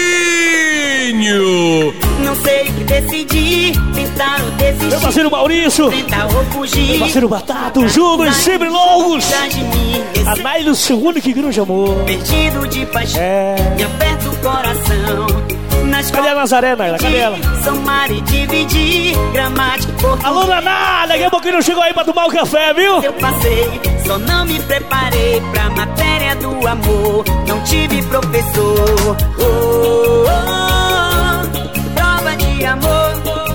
Não sei o que decidir, tentar ou desistir. Meu parceiro Maurício. Tentar ou fugir. Meu parceiro Batata, os Junos, sempre longos. A Nailo, seu único e grande amor. Perdido de paixão, é. Me aperta o coração. Nas Cadê a Nazaré, Naila? Cadê ela? Somar e dividir, gramática e português. Alô, Naná, daqui a pouquinho não chegou aí pra tomar o café, viu? Eu passei, só não me preparei pra matéria do amor. Não tive professor. Oh, oh, oh, prova de amor.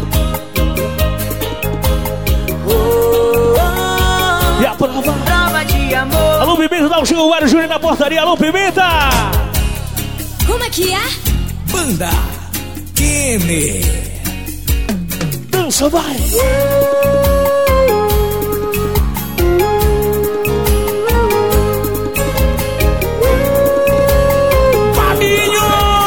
Oh, oh, e a prova? Prova de amor. Alô, Pimenta, dá um chegou o Mário Júnior na portaria. Alô, Pimenta! Como é que é? Banda Kenny. Dança, vai! Fabinho!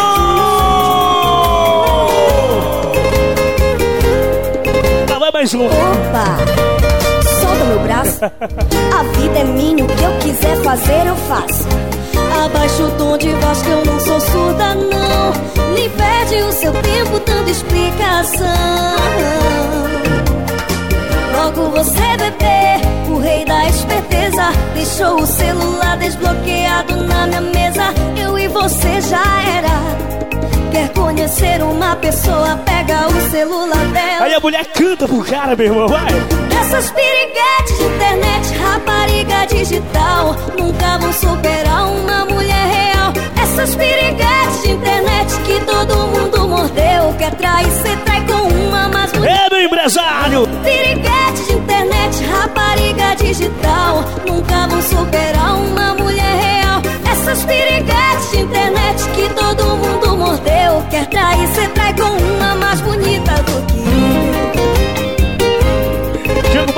Lá vai mais um. Opa! Solta meu braço. A vida é minha, o que eu quiser fazer eu faço. Abaixa o tom de voz que eu não sou surda, não. Nem perde o seu tempo dando explicação. Logo você, bebê, o rei da esperteza, deixou o celular desbloqueado na minha mesa. Eu e você já era. Quer conhecer uma pessoa, pega o celular dela. Aí a mulher canta pro cara, meu irmão, vai! Essas piriguetes de internet, rapariga digital, nunca vão superar uma mulher real. Essas piriguetes de internet que todo mundo mordeu. Quer trair, cê trai com uma, mas mulher... É, meu empresário! Piriguetes de internet, rapariga digital, nunca vão superar uma mulher real.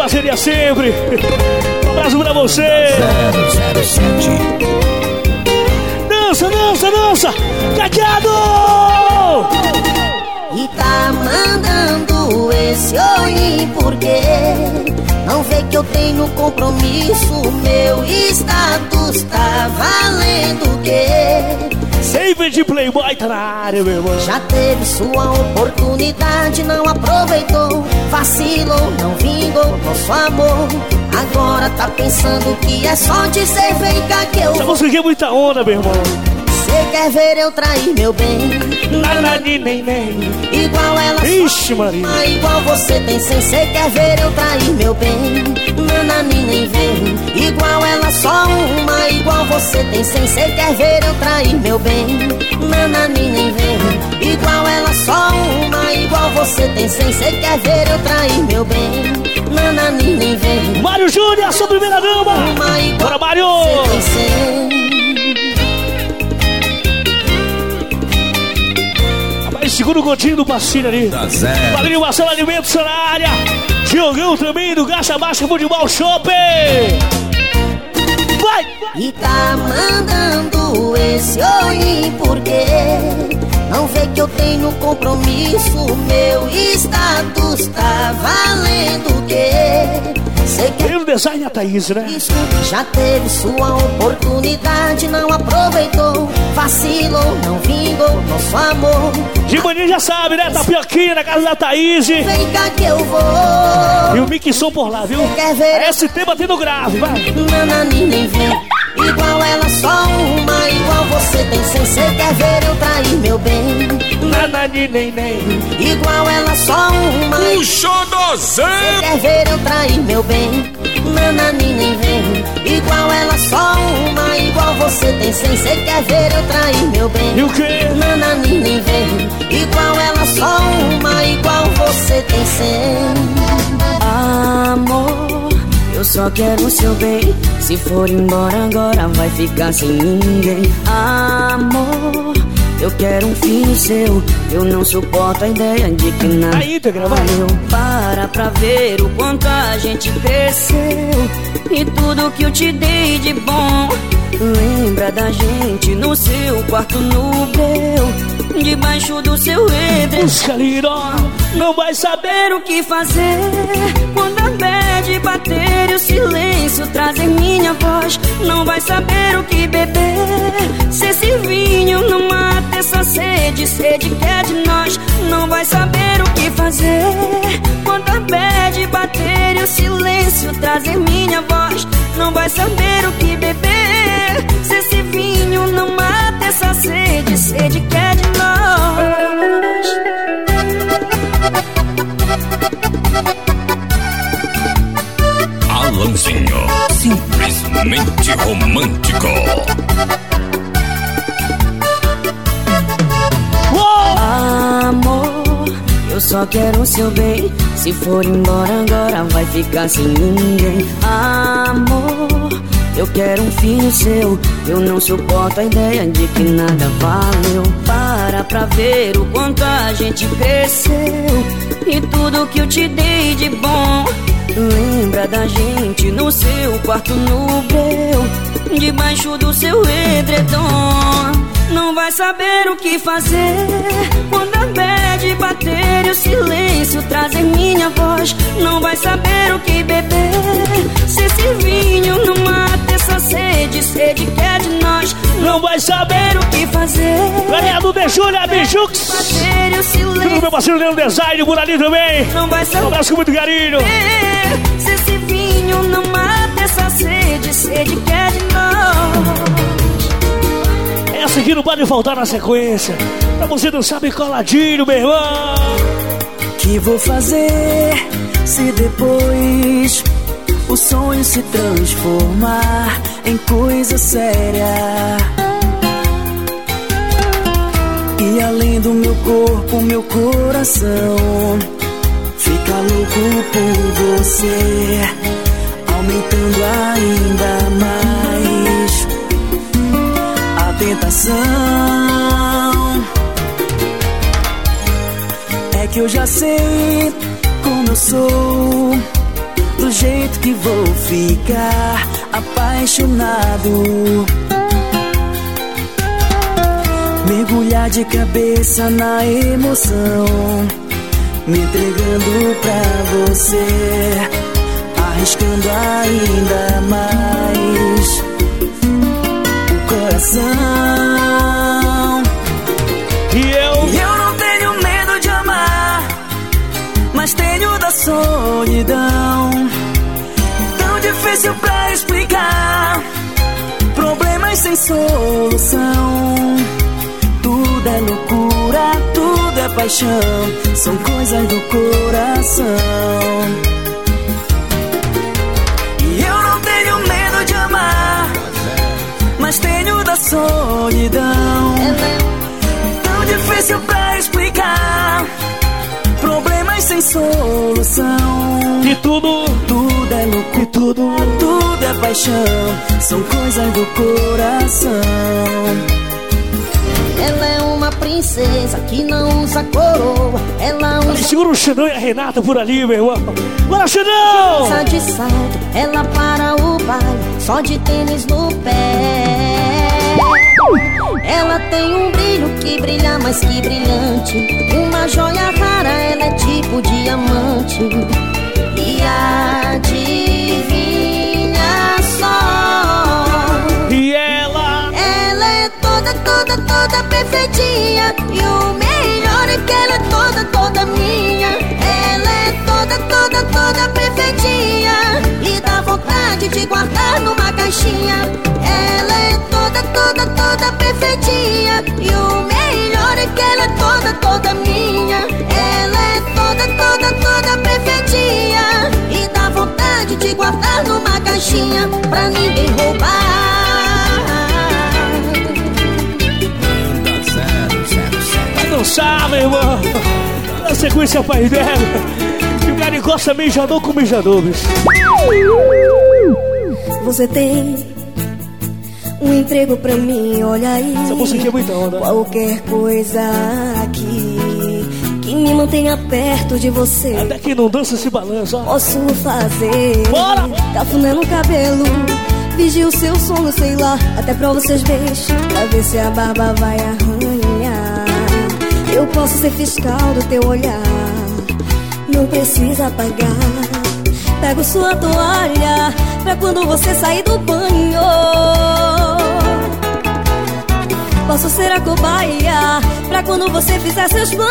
parceria sempre. Um abraço pra você. zero zero sete. Dança, dança, dança. Caqueado! E tá mandando esse oi porque não vê que eu tenho compromisso. Meu status tá valendo o quê? Sempre de Playboy tá na área, meu irmão. Já teve sua oportunidade, não aproveitou. Vacilou, não vingou nosso amor. Agora tá pensando que é só dizer vem cá que eu vou. Já consegui muita onda, meu irmão. Cê quer ver eu trair meu bem? Nanani, nem, nem. Igual ela. Ixi, Maria. Só igual você tem sem. Cê quer ver eu trair meu bem? Nanani, nem vem. Igual ela só uma. Igual você tem sem. Cê quer ver eu trair meu bem? Nanani, nem vem. Igual ela só uma. Igual você tem sem. Cê quer ver eu trair meu bem? Nanani, nem vem. Mário Júnior, sua primeira dama. Bora, Mário. Você tem sem. Segura o gotinho do pastilho ali. Tá zero. Padrinho Marcelo Alimentos na área. Diogão também do Gacha Baixa Futebol Shopping. Vai! E tá mandando esse oi porque não vê que eu tenho compromisso. Meu status tá valendo o quê? Sei que o design a Thaís, né? Já teve sua oportunidade, não aproveitou. Vacilou, não vingou nosso amor. De manhã já sabe, né? Tapioquinha na casa da Thaís. Vem cá que eu vou. E o Mixon por lá, viu? Quer ver? S T batendo grave, vai. Nanani, nem vem. Igual ela só uma, igual você tem sem. Cê quer ver eu trair meu bem? Nanani, nem, nem. Igual ela só uma. O xodozão. Cê quer ver eu trair meu bem? Nanani, nem vem. Igual ela só uma, igual você tem sem. Cê quer ver eu trair meu bem? E o quê? Nanani, nem vem. Igual ela só uma, igual você tem sem. Amor, eu só quero o seu bem. Se for embora agora vai ficar sem ninguém. Amor, eu quero um filho seu. Eu não suporto a ideia de que nada valeu. Para pra ver o quanto a gente cresceu e tudo que eu te dei de bom. Lembra da gente no seu quarto no breu, debaixo do seu edredom. Não vai saber o que fazer quando a bad bater e o silêncio trazer minha voz. Não vai saber o que beber se esse vinho não mata essa sede, sede que é de nós. Não vai saber o que fazer quando a bad bater e o silêncio trazer minha voz. Não vai saber o que beber se esse vinho não mata essa sede, sede que é de nós. Alanzinho, simplesmente romântico. Amor, eu só quero o seu bem. Se for embora agora vai ficar sem ninguém. Amor, eu quero um filho seu. Eu não suporto a ideia de que nada valeu. Para pra ver o quanto a gente cresceu e tudo que eu te dei de bom. Lembra da gente no seu quarto no breu, debaixo do seu edredom. Não vai saber o que fazer quando a bad bater e o silêncio trazer minha voz. Não vai saber o que beber se esse vinho não mata essa sede, sede que é de nós. Não vai saber o que fazer. Galera do De Júlia, Bijux. Bater e o silêncio. Tudo meu parceiro Leandro Design, por ali também. Não vai saber. Um abraço com muito carinho. Se esse vinho não mata essa sede, sede que é de nós. Essa aqui não pode faltar na sequência. Pra você dançar bem coladinho, meu irmão. Que vou fazer se depois o sonho se transformar em coisa séria? E além do meu corpo, meu coração fica louco por você, aumentando ainda mais a tentação. É que eu já sei como eu sou, do do jeito que vou ficar apaixonado. Mergulhar de cabeça na emoção, me entregando pra você, arriscando ainda mais o coração. E eu? Eu não tenho medo de amar, mas tenho da solidão. Tão difícil pra explicar, problemas sem solução. Tudo é loucura, tudo é paixão, são coisas do coração. E eu não tenho medo de amar, mas tenho da solidão. Tão difícil pra explicar, problemas sem solução. E tudo, tudo é loucura, e tudo, tudo é paixão, são coisas do coração. Ela é uma princesa que não usa coroa. Ela usa... Segura o Xandão e a Renata por ali, meu irmão. Bora, Xandão! Usa de salto, ela para o baile, só de tênis no pé. Ela tem um brilho que brilha mais que brilhante, uma joia rara, ela é tipo diamante. E adivinha só, e ela? Ela é toda, toda, toda perfeitinha, e o melhor é que ela é toda, toda minha. Ela é toda, toda, toda perfeitinha, e dá vontade de guardar numa caixinha. Ela é toda, toda, toda perfeitinha, e o melhor é que ela é toda, toda minha. Ela é toda, toda, toda perfeitinha, e dá vontade de guardar numa caixinha pra ninguém roubar. Vai dançar, meu irmão. Na sequência, pai dela. E o cara encosta mijador com mijador, bicho. Você tem um emprego pra mim, olha aí. Essa música aqui é muito onda. Qualquer coisa aqui que me mantenha perto de você. Até que não dança se balança. Posso fazer. Bora! Cafuné no cabelo, vigio o seu sono, sei lá. Até pra vocês verem, pra ver se a barba vai arranhar. Eu posso ser fiscal do teu olhar, não precisa pagar. Pego sua toalha pra quando você sair do banho. Posso ser a cobaia pra quando você fizer seus planos.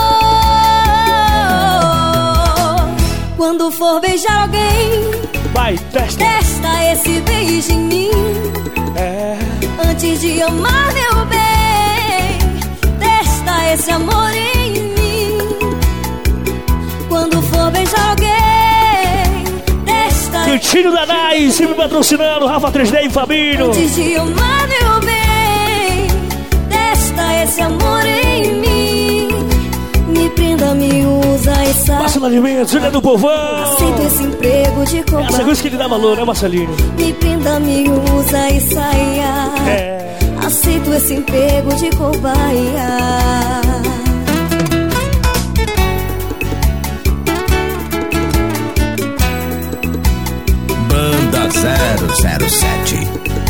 Quando for beijar alguém, vai, testa, testa esse beijo em mim. É. Antes de amar, meu bem, testa esse amor em mim. Quando for beijar alguém, testa. Cantinho da Nai, sempre patrocinando Rafa três D e Fabinho. Antes de amar, meu bem, testa esse amor em mim. Me prenda, me usa e sai. Marcelo Alimentos, Julia do Povão. Aceito esse emprego de combate. Essa coisa que ele dá valor, né, Marcelinho? Me prenda, me usa e saia. É. Aceito esse emprego de cobaia. Banda zero zero sete.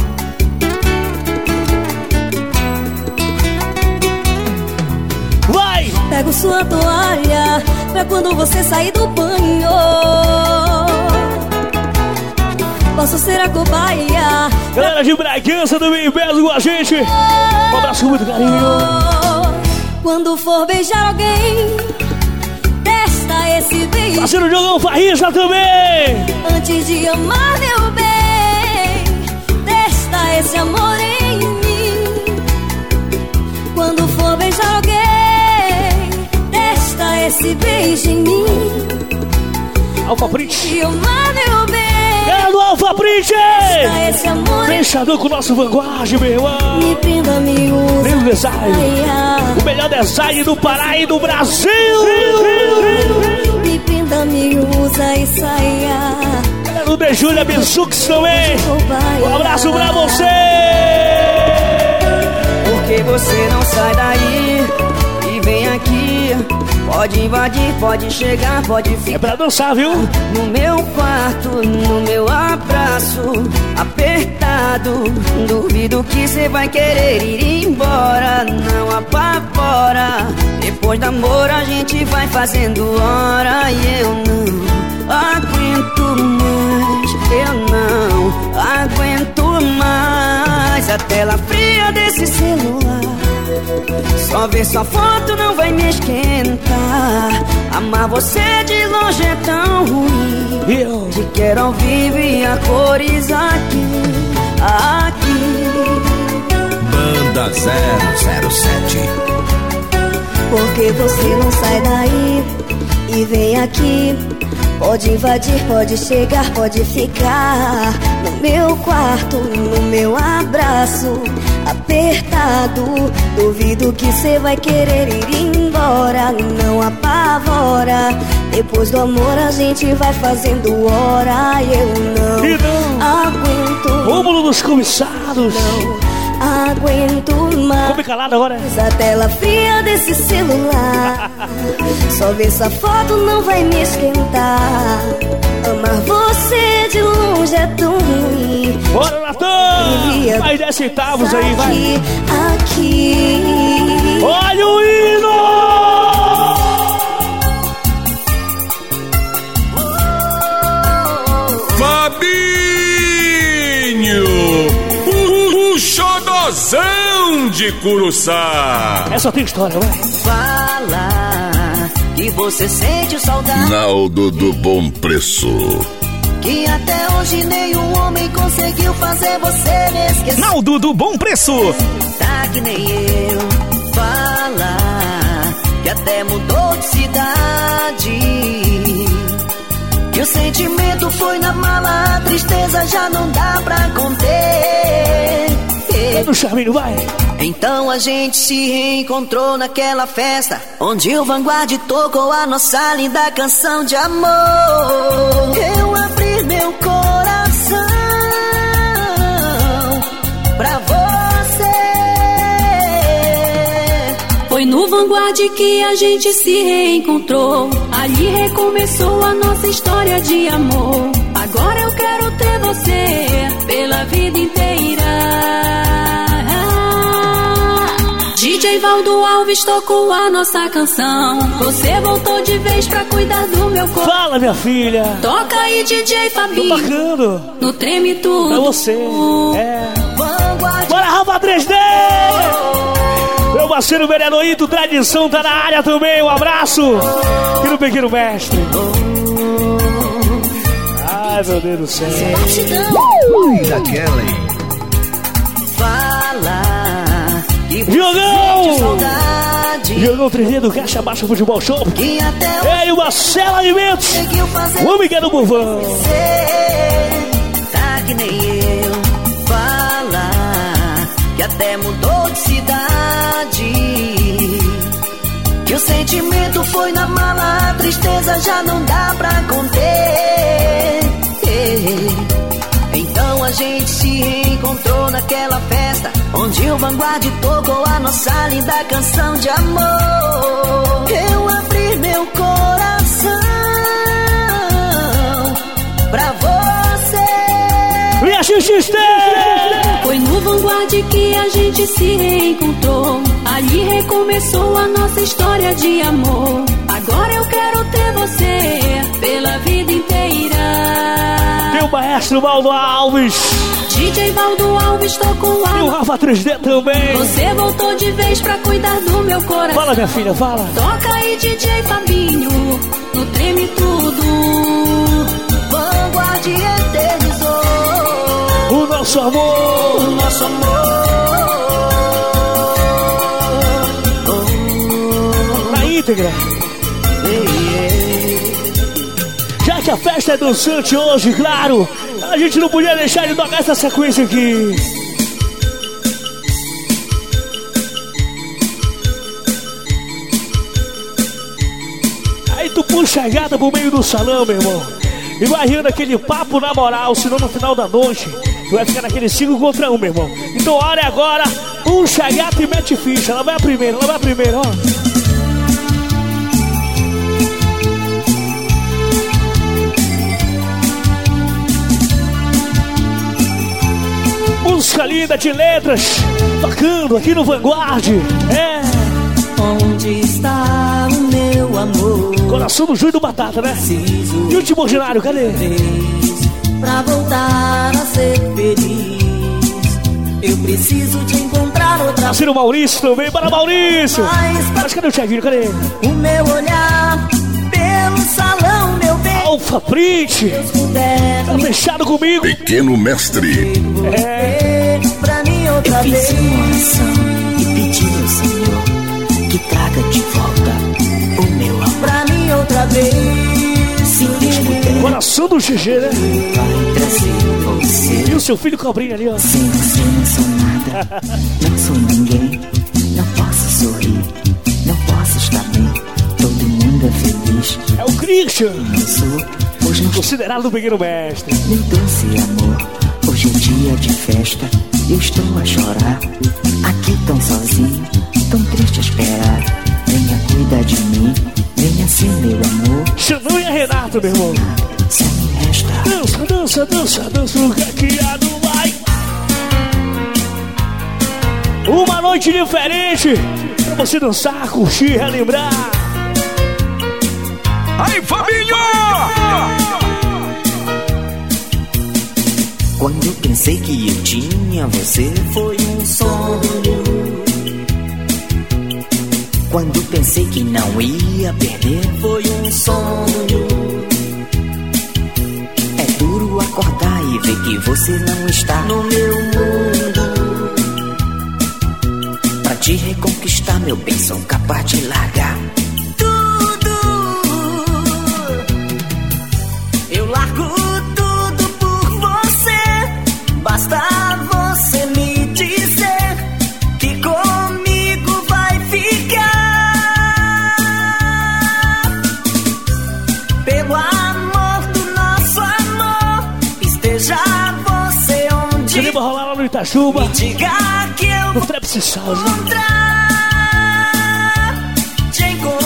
Vai! Pego sua toalha pra quando você sair do banho. Posso ser a cobaia. Galera de Bragança também peso com a gente. Um abraço com muito carinho. Quando for beijar alguém, testa esse beijo. Parceiro Diogão Farrista também. Antes de amar, meu bem, testa esse amor em mim. Quando for beijar alguém, testa esse beijo em mim. Alfa Print. Antes de amar, meu bem, é do Alfa Print. testa esse amor. Fechador com o nosso Vanguard, meu irmão. Me prenda, me usa. Meu design. O melhor design do Pará e do Brasil. Me prenda, me usa e saia. Galera do De Júlia Bensux também. Um abraço pra você. Por que você não sai daí e vem aqui? Pode invadir, pode chegar, pode ficar. É pra dançar, viu? No meu quarto, no meu abraço apertado. Duvido que cê vai querer ir embora. Não apavora. Depois do amor a gente vai fazendo hora. E eu não aguento mais. Eu não aguento mais a tela fria desse celular. Só ver sua foto não vai me esquentar. Amar você de longe é tão ruim. Eu te quero ao vivo e a cores aqui, aqui. Banda zero zero sete. Porque você não sai daí e vem aqui. Pode invadir, pode chegar, pode ficar no meu quarto, no meu abraço apertado. Duvido que cê vai querer ir embora. Não apavora. Depois do amor a gente vai fazendo hora. E eu não, e não aguento. Rômulo dos comissários. Não aguento mais. Come calado agora. A tela fria desse celular. Só ver essa foto não vai me esquentar. Amar você de longe é tão ruim. Bora, Natan! Mais dez centavos aí, vai. Aqui. Olha o hino! Fabinho! O xodozão de Curuçá! Essa tem história, vai. Fala que você sente saudade. Naldo do Bom Preço. Que até hoje nenhum homem conseguiu fazer você me esquecer. Naldo do Bom Preço. Tá que nem eu. Fala que até mudou de cidade. Que o sentimento foi na mala. A tristeza já não dá pra conter. Vai no charminho, vai. Então a gente se reencontrou naquela festa onde o Vanguard tocou a nossa linda canção de amor. Eu abri meu coração pra você. Foi no Vanguard que a gente se reencontrou. Ali recomeçou a nossa história de amor. Agora eu quero ter você pela vida inteira. D J Valdo Alves tocou a nossa canção. Você voltou de vez pra cuidar do meu corpo. Fala, minha filha. Toca aí, D J Fabinho. Tô tocando. No Treme Tudo. Pra você. É. Bora, Rafa três D. Meu parceiro Vereadorito, tradição tá na área também. Um abraço. E no Pequeno Mestre. Ai, meu Deus do céu. Daquela. Fala. Diogão! Diogão três D do Caixa Baixa Futebol Show. Ele, o Marcelo Alimentos. O homem que é do Bovão. Tá que nem eu. Fala que até mudou de cidade. Que o sentimento foi na mala. A tristeza já não dá pra conter. Então a gente se reencontrou naquela festa onde o Vanguard tocou a nossa linda canção de amor. Eu abri meu coração pra você. E a X X T! Foi no Vanguard que a gente se reencontrou. Ali recomeçou a nossa história de amor. Agora eu quero ter você pela vida inteira. Tem o maestro Valdo Alves. D J Valdo Alves tocou a... E o Rafa três D também. Você voltou de vez pra cuidar do meu coração. Fala, minha filha, fala. Toca aí, D J Fabinho, no Treme Tudo. Vanguard eternizou o nosso amor. O nosso amor. Oh. Na íntegra. Já que a festa é dançante hoje, claro, a gente não podia deixar de tocar essa sequência aqui. Aí tu puxa a gata pro meio do salão, meu irmão. E vai rindo aquele papo na moral, senão no final da noite tu vai ficar naquele cinco contra um, meu irmão. Então olha agora, puxa a gata e mete ficha. Ela vai a primeira, ela vai a primeira, ó. música linda de letras, tocando aqui no Vanguard. É. Onde está o meu amor? Coração do Júlio do Batata, né? Preciso e o Último Ordinário, cadê? Pra voltar a ser feliz, eu preciso te encontrar outra vez. Nasceu o Maurício também, para Maurício. Mas, Mas cadê o Thiaguinho, cadê? O meu olhar pelo salão, meu bem. Alfa Print, tá fechado comigo. Pequeno Mestre. É. Pra mim outra eu vez. fiz uma oração e pedi ao Senhor que traga de volta o meu amor. Pra mim outra vez. Se Deus puder, coração do G G, né? vai trazer você. E o seu filho Cobrinha ali, ó. Sem você não sou nada, não sou ninguém. Não posso sorrir, não posso estar bem. Todo mundo é feliz. É o Christian. Eu sou, hoje não considerado o Pequeno Mestre. Meu doce amor, hoje é dia de festa. Eu estou a chorar, aqui tão sozinho, tão triste a esperar. Venha cuidar de mim, venha ser meu amor. Xanão e a Renato, meu irmão. Só me resta dança, dança, dança, dança, o caqueado vai. Uma noite diferente pra você dançar, curtir, relembrar. Aí, família! Quando eu pensei que eu tinha você, foi um sonho. Quando pensei que não ia perder, foi um sonho. É duro acordar e ver que você não está no meu mundo. Pra te reconquistar, meu bem, sou capaz de largar tudo. Eu largo tudo por você. Basta você me dizer que comigo vai ficar. Pelo amor do nosso amor, esteja você onde Você lembra rolar lá no Itachuba? me diga que eu No Trap Se Salve. encontrar, te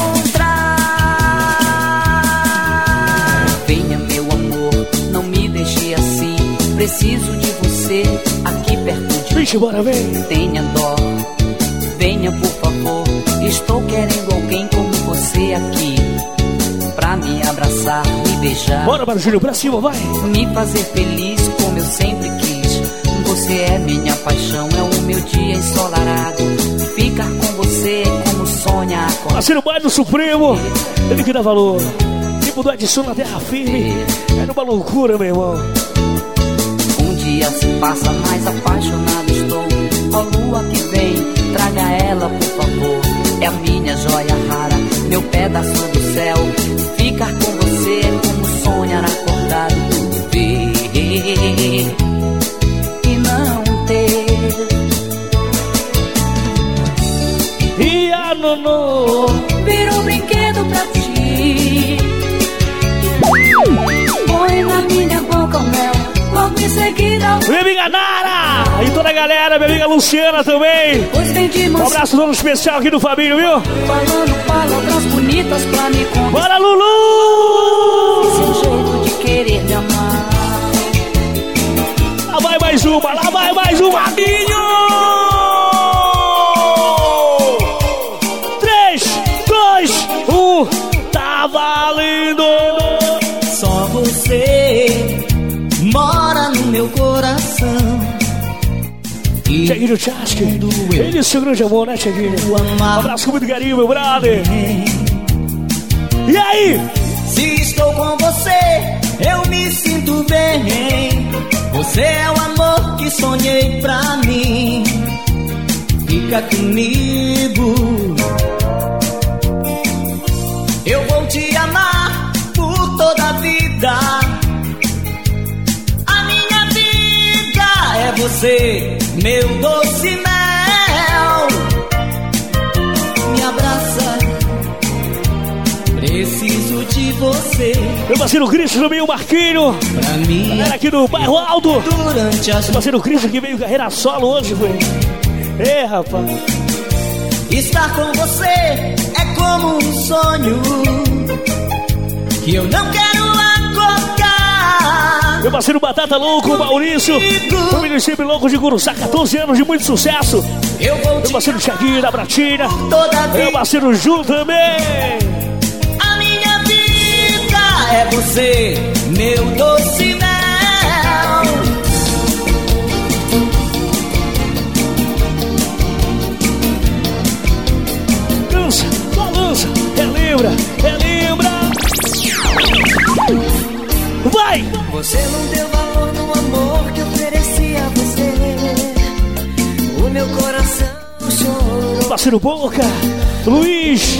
encontrar. Venha, meu amor, não me deixe assim. Preciso de você aqui perto de mim. Vixe, bora, vem. Tenha dó, venha por favor. Estou querendo alguém como você aqui, pra me abraçar, me beijar. Bora, Mário Júnior, pra cima, vai. Me fazer feliz como eu sempre quis. Você é minha paixão, é o meu dia ensolarado. Ficar com você é como sonhar. Parceiro Baile do Supremo, ele que dá valor. Tipo do Edson na terra firme. É uma loucura, meu irmão. Um dia se passa, mais apaixonado estou. Ó lua que vem, traga ela por favor. É a minha joia rara, meu pedaço do céu. Ficar com você é como sonhar acordado. Ver e não ter. E a Nonô virou brinquedo pra ti. Põe na minha boca o mel, logo em seguida. minha amiga Nara e toda a galera, minha amiga Luciana também. Um abraço todo especial aqui do Fabinho, viu? Falando palavras bonitas pra me contar. Bora, Lulu! Seu jeito de querer me amar. Lá vai mais uma, lá vai mais uma, Fabinho! três, dois, um, tá valendo! Só você mora no meu coração. Tiaguinho Chasque, ele é seu grande amor, né, Tiaguinho? Um abraço com muito carinho, meu brother. E aí? Se estou com você, eu me sinto bem. Você é o amor que sonhei pra mim. Fica comigo. Eu vou te amar por toda a vida. A minha vida é você, meu doce mel. Me abraça, preciso de você. Meu parceiro Cristo também, o Marquinho. Pra mim, galera aqui do bairro Alto. Durante as... Meu parceiro Cristo que veio carreira solo hoje, foi. É, rapaz. Estar com você é como um sonho que eu não quero acordar. Meu parceiro Batata Louco, Maurício. Família Sempre Louco de Curuçá, catorze anos de muito sucesso. Meu parceiro Thiaguinho da Pratina. Meu parceiro Ju também. A minha vida é você, meu doce mel. Dança, balança, relembra, relembra. Vai! Você não deu valor no amor que ofereci a você. O meu coração chorou. Parceiro Boca, Luiz,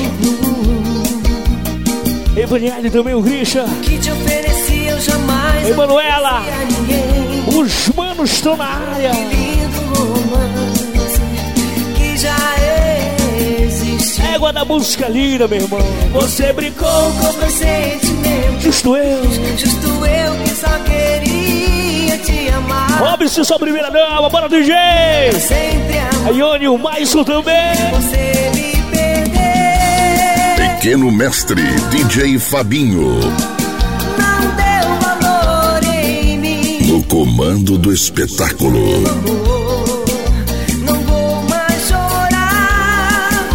Evaniele também, o Grisha. Que te ofereci eu jamais. Emanuela, os manos estão na área. Que lindo romance que já existe. Égua da música linda, meu irmão. Você brincou com meus sentimentos. Justo eu. Justo eu que só queria te amar. Robson, sua primeira dama, bora D J. Eu sempre amo. A Ione, o Maison também. Você me perdeu. Pequeno Mestre, D J Fabinho. Não deu valor em mim. No comando do espetáculo. Não vou mais chorar.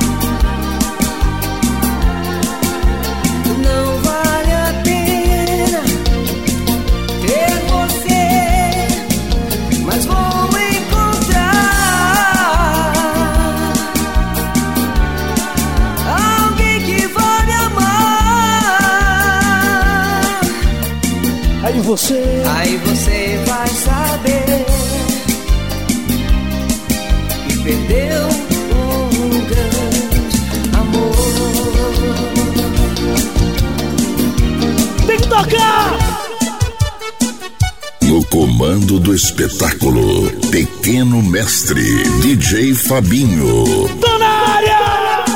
Não vale a pena ter você, mas vou encontrar alguém que vai me amar. Aí você, aí você vai saber que perdeu um grande amor. Tem que tocar! No comando do espetáculo, Pequeno Mestre, D J Fabinho. Tô na área!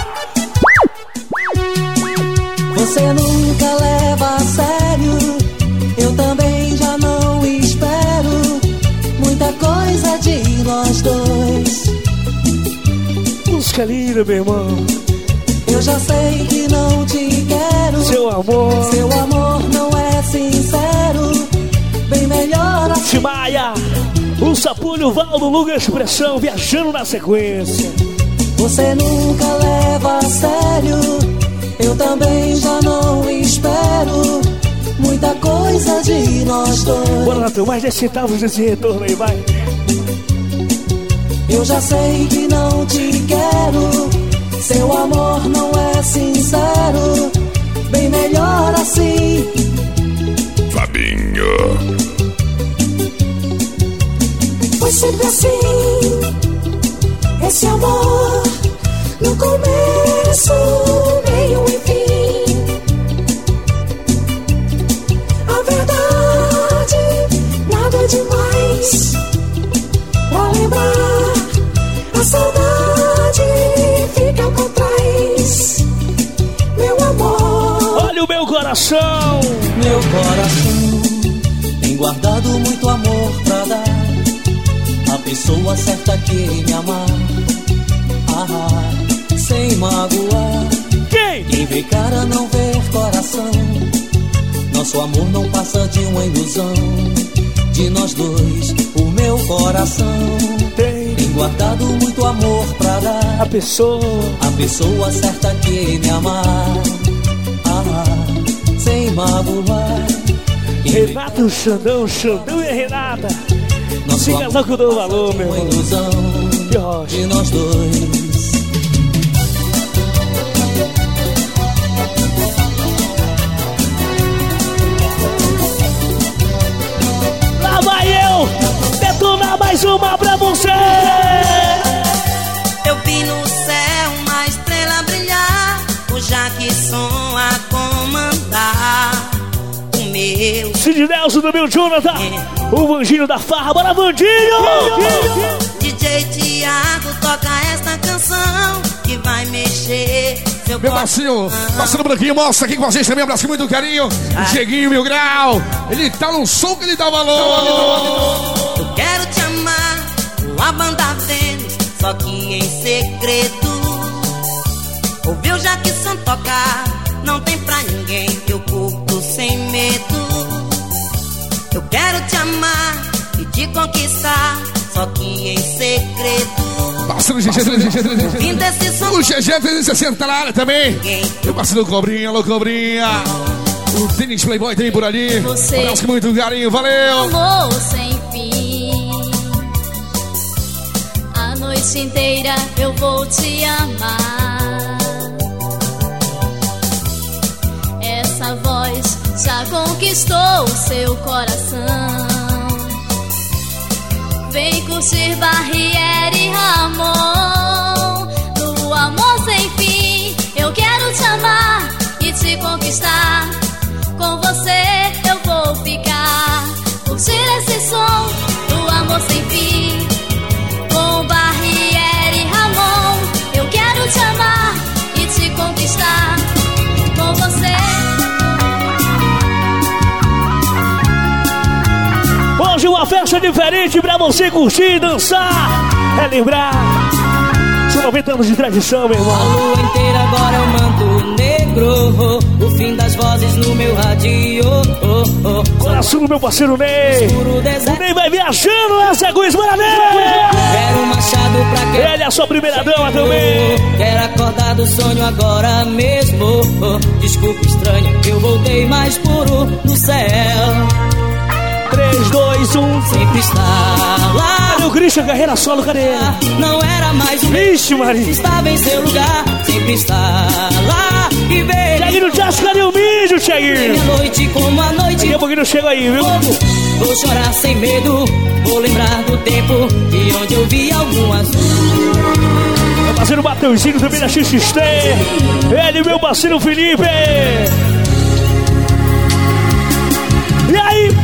Você nunca leva a sério, eu também já não espero muita coisa de nós dois. Música linda, meu irmão. Eu já sei que não te quero. Seu amor, seu amor não é sincero. Bem melhor assim. Timaia, o Sapulho, Valdo, Luga Expressão, viajando na sequência. Você nunca leva a sério, eu também já não espero muita coisa de nós dois. Bora, Natal, mais dez centavos desse retorno aí, vai. Eu já sei que não te quero, seu amor não é sincero. Bem melhor assim. Fabinho. Foi sempre assim, esse amor, no começo, meio e fim. A verdade, nada demais. Pra lembrar, a saudade fica por trás. Meu amor, olha o meu coração. Meu coração tem guardado muito amor pra dar a pessoa certa que me amar. Ah, sem magoar. Quem? Quem vê cara não vê coração. Nosso amor não passa de uma ilusão. De nós dois, o meu coração tem, tem guardado muito amor pra dar a pessoa, a pessoa certa que me amar. Ah, sem magoar. Renato, Xandão, Xandão e Renata. Se casal que eu dou valor, meu irmão. Ilusão de nós dois. Lá vai eu detonar mais uma pra você. Eu vi no céu uma estrela brilhar, o Jackson a comandar o meu. Cid Nelson do meu Jonathan, é. O Vandinho da Farra, bora Vandinho! D J Thiago toca esta canção que vai mexer seu meu parceiro, parceiro Branquinho, mostra aqui com vocês também, um abraço com muito carinho. Ah. Dieguinho Mil Grau, ele tá no som que ele dá valor. Eu quero te amar com a banda Vênus, só que em segredo. Ouviu Jackson tocar, não tem pra ninguém, eu curto sem medo. Eu quero te amar e te conquistar, só que em segredo. Parceiro G G três G três. Ouvindo esse som. O G G trezentos e sessenta na área também. Meu parceiro Cobrinha, alô Cobrinha. O Denis Playboy tem por ali. Você. Um abraço com muito carinho, valeu. Amor sem fim. A noite inteira eu vou te amar. Essa voz já conquistou o seu coração. Vem curtir Barriere e Ramon. No amor sem fim, eu quero te amar e te conquistar. Com você eu vou ficar, curtir esse som do amor sem fim. Com Barriere e Ramon, eu quero te amar e te conquistar. Com você. Hoje uma festa diferente pra você curtir e dançar. É lembrar. São noventa anos de tradição, meu irmão. A lua inteira agora é o manto negro. O fim das vozes no meu rádio. Oh, oh. Coração do meu parceiro Ney. O Ney vai viajando nessa coisa, bora Ney. Quero um machado pra que... Ele é a sua primeira dama também. Quero acordar do sonho agora mesmo. Desculpa estranho, eu voltei mais puro do céu. três, dois, um. Sempre está lá. Cadê o Christian Carreira Solo, cadê ele? Não era mais o Vixe, Maria. Estava em seu lugar. Sempre está lá. E veio. Thiaguinho Jazz, cadê o vídeo, Thiaguinho? Minha noite como a noite. Daqui a pouquinho eu chego aí, viu? Vou chorar sem medo. Vou lembrar do tempo de onde eu vi algum azul. Meu parceiro Mateuzinho também da X X T. Ele, meu parceiro Felipe. E aí?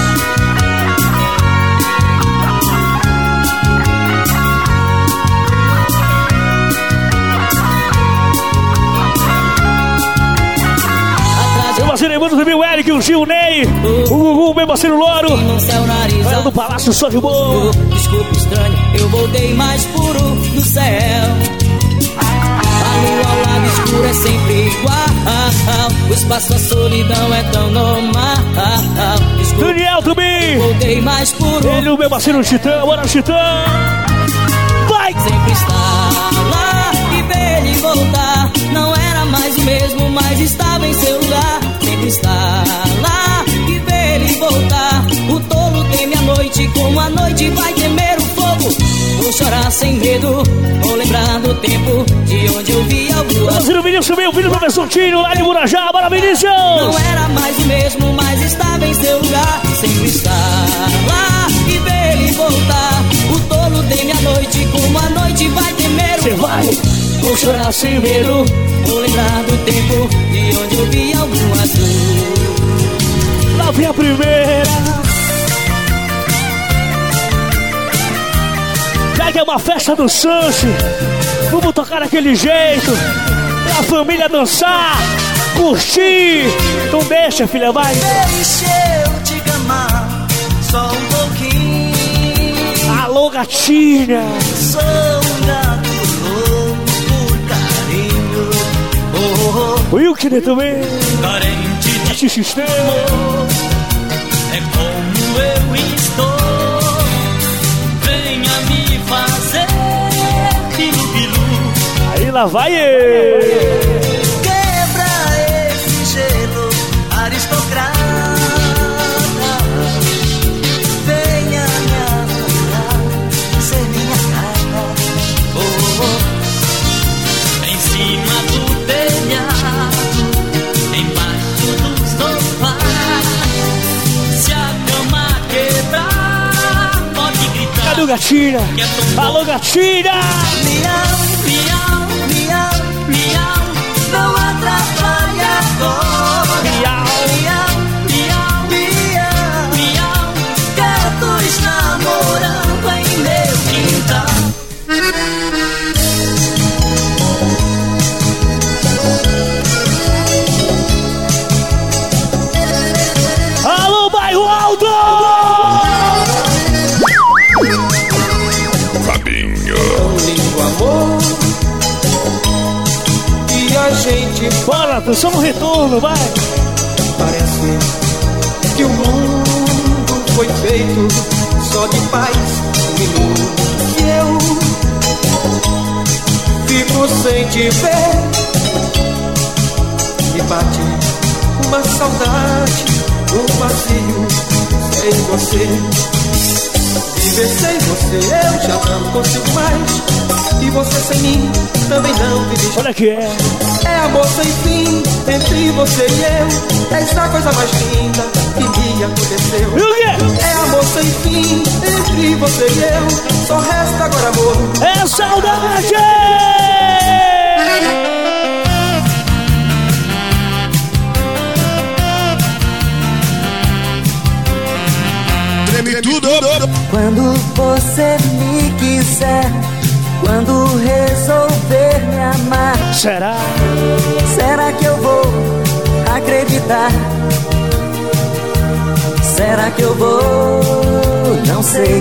Meu parceiro Evandro também, o Eric, o Gil, o Ney, o Gugu, meu parceiro Loro. Vai do Palácio, só de boa. Desculpa estranho, eu voltei mais puro do céu. A lua ao lado escuro é sempre igual. O espaço, a solidão é tão normal. Desculpa, Daniel também. Voltei mais puro. Ele, o meu parceiro Titã, bora Titã. Vai! Sempre está lá e ver ele voltar. Não era mais o mesmo, mas estava em seu lugar. Sempre está lá e ver ele voltar. O tolo teme a noite, como a noite vai temer o fogo. Vou chorar sem medo, vou lembrar do tempo de onde eu vi algo. Parceiro Vinícius também, o filho do professor Tino, lá de Murajá, bora Vinícius! Não era mais o mesmo, mas estava em seu lugar. Sempre está lá e ver ele voltar. O tolo teme a noite, como a noite vai temer o Cê fogo. vai. Vou chorar sem medo, vou lembrar do tempo de onde eu vi algum azul. Lá vem a primeira. Já que é uma festa do Sanche, vamos tocar daquele jeito, pra família dançar, curtir. Então deixa, filha, vai. Deixa eu te gamar, só um pouquinho. Alô, gatinha. Sou um gato louco por carinho. Oh, oh, O Wilkner também. carente de X X T. amor. É como eu estou. Venha me fazer pilu-pilu. Aí lá vai ele. Quebra esse gelo aristocrata. Venha me adorar, ser minha cara. Oh, oh. Em cima do telhado, embaixo do sofá. Se a cama quebrar, pode gritar. Cadê o gatinha? Alô, gatinha. Miau, miau, miau, miau. Não atrapalhe agora. Miau. Miau, miau, miau, miau. Gatos namorando em meu quintal. Alô, bairro Alto. Lindo amor. E a gente Bora, só no retorno, vai. parece que o mundo foi feito só de paz um minuto. E eu fico sem te ver, me bate uma saudade, um vazio sem você. Viver sem você eu já não consigo mais, e você sem mim também não vive. Olha que é. É amor sem fim entre você e eu, essa a coisa mais linda que me aconteceu. E o quê? É amor sem fim entre você e eu, só resta agora amor. É saudade! Treme tudo. Quando você me quiser, quando resolver me amar, será? Será que eu vou acreditar? Será que eu vou? Não sei.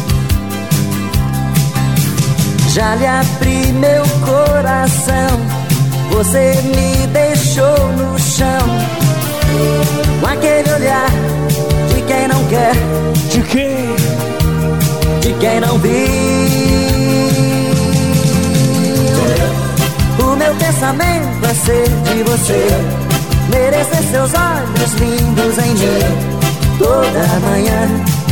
Já lhe abri meu coração, você me deixou no chão, com aquele olhar de quem não quer. De quem? De quem não viu. O meu pensamento é ser de você, merecer seus olhos lindos em mim toda manhã.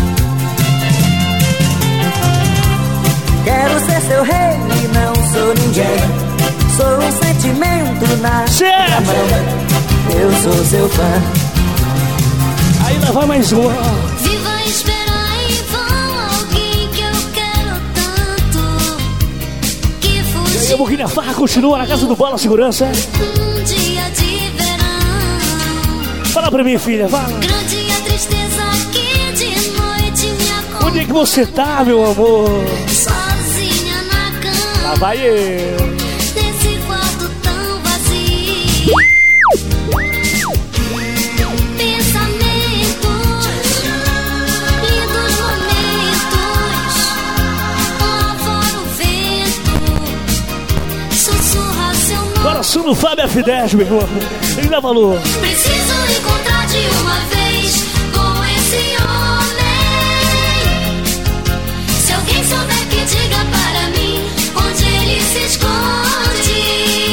Quero ser seu rei e não sou ninguém, sou um sentimento na minha mão. Eu sou seu fã. Aí lá vai mais uma. Viva esperar em vão alguém que eu quero tanto, que E aí fugiu a Burkina Farra continua na casa do Bola Segurança. um dia de verão. Fala pra mim, filha, fala. Grande a tristeza que de noite me acompanha. Onde é que você tá, meu amor? Sozinha na cama, Lá vai eu. nesse quarto tão vazio. Pensamentos, lindos momentos, lá fora o vento sussurra seu nome. Coração do Fábio F dez, meu irmão. Ele dá valor. Preciso encontrar de uma vez com esse homem. Se alguém souber que diga para mim onde ele se esconde.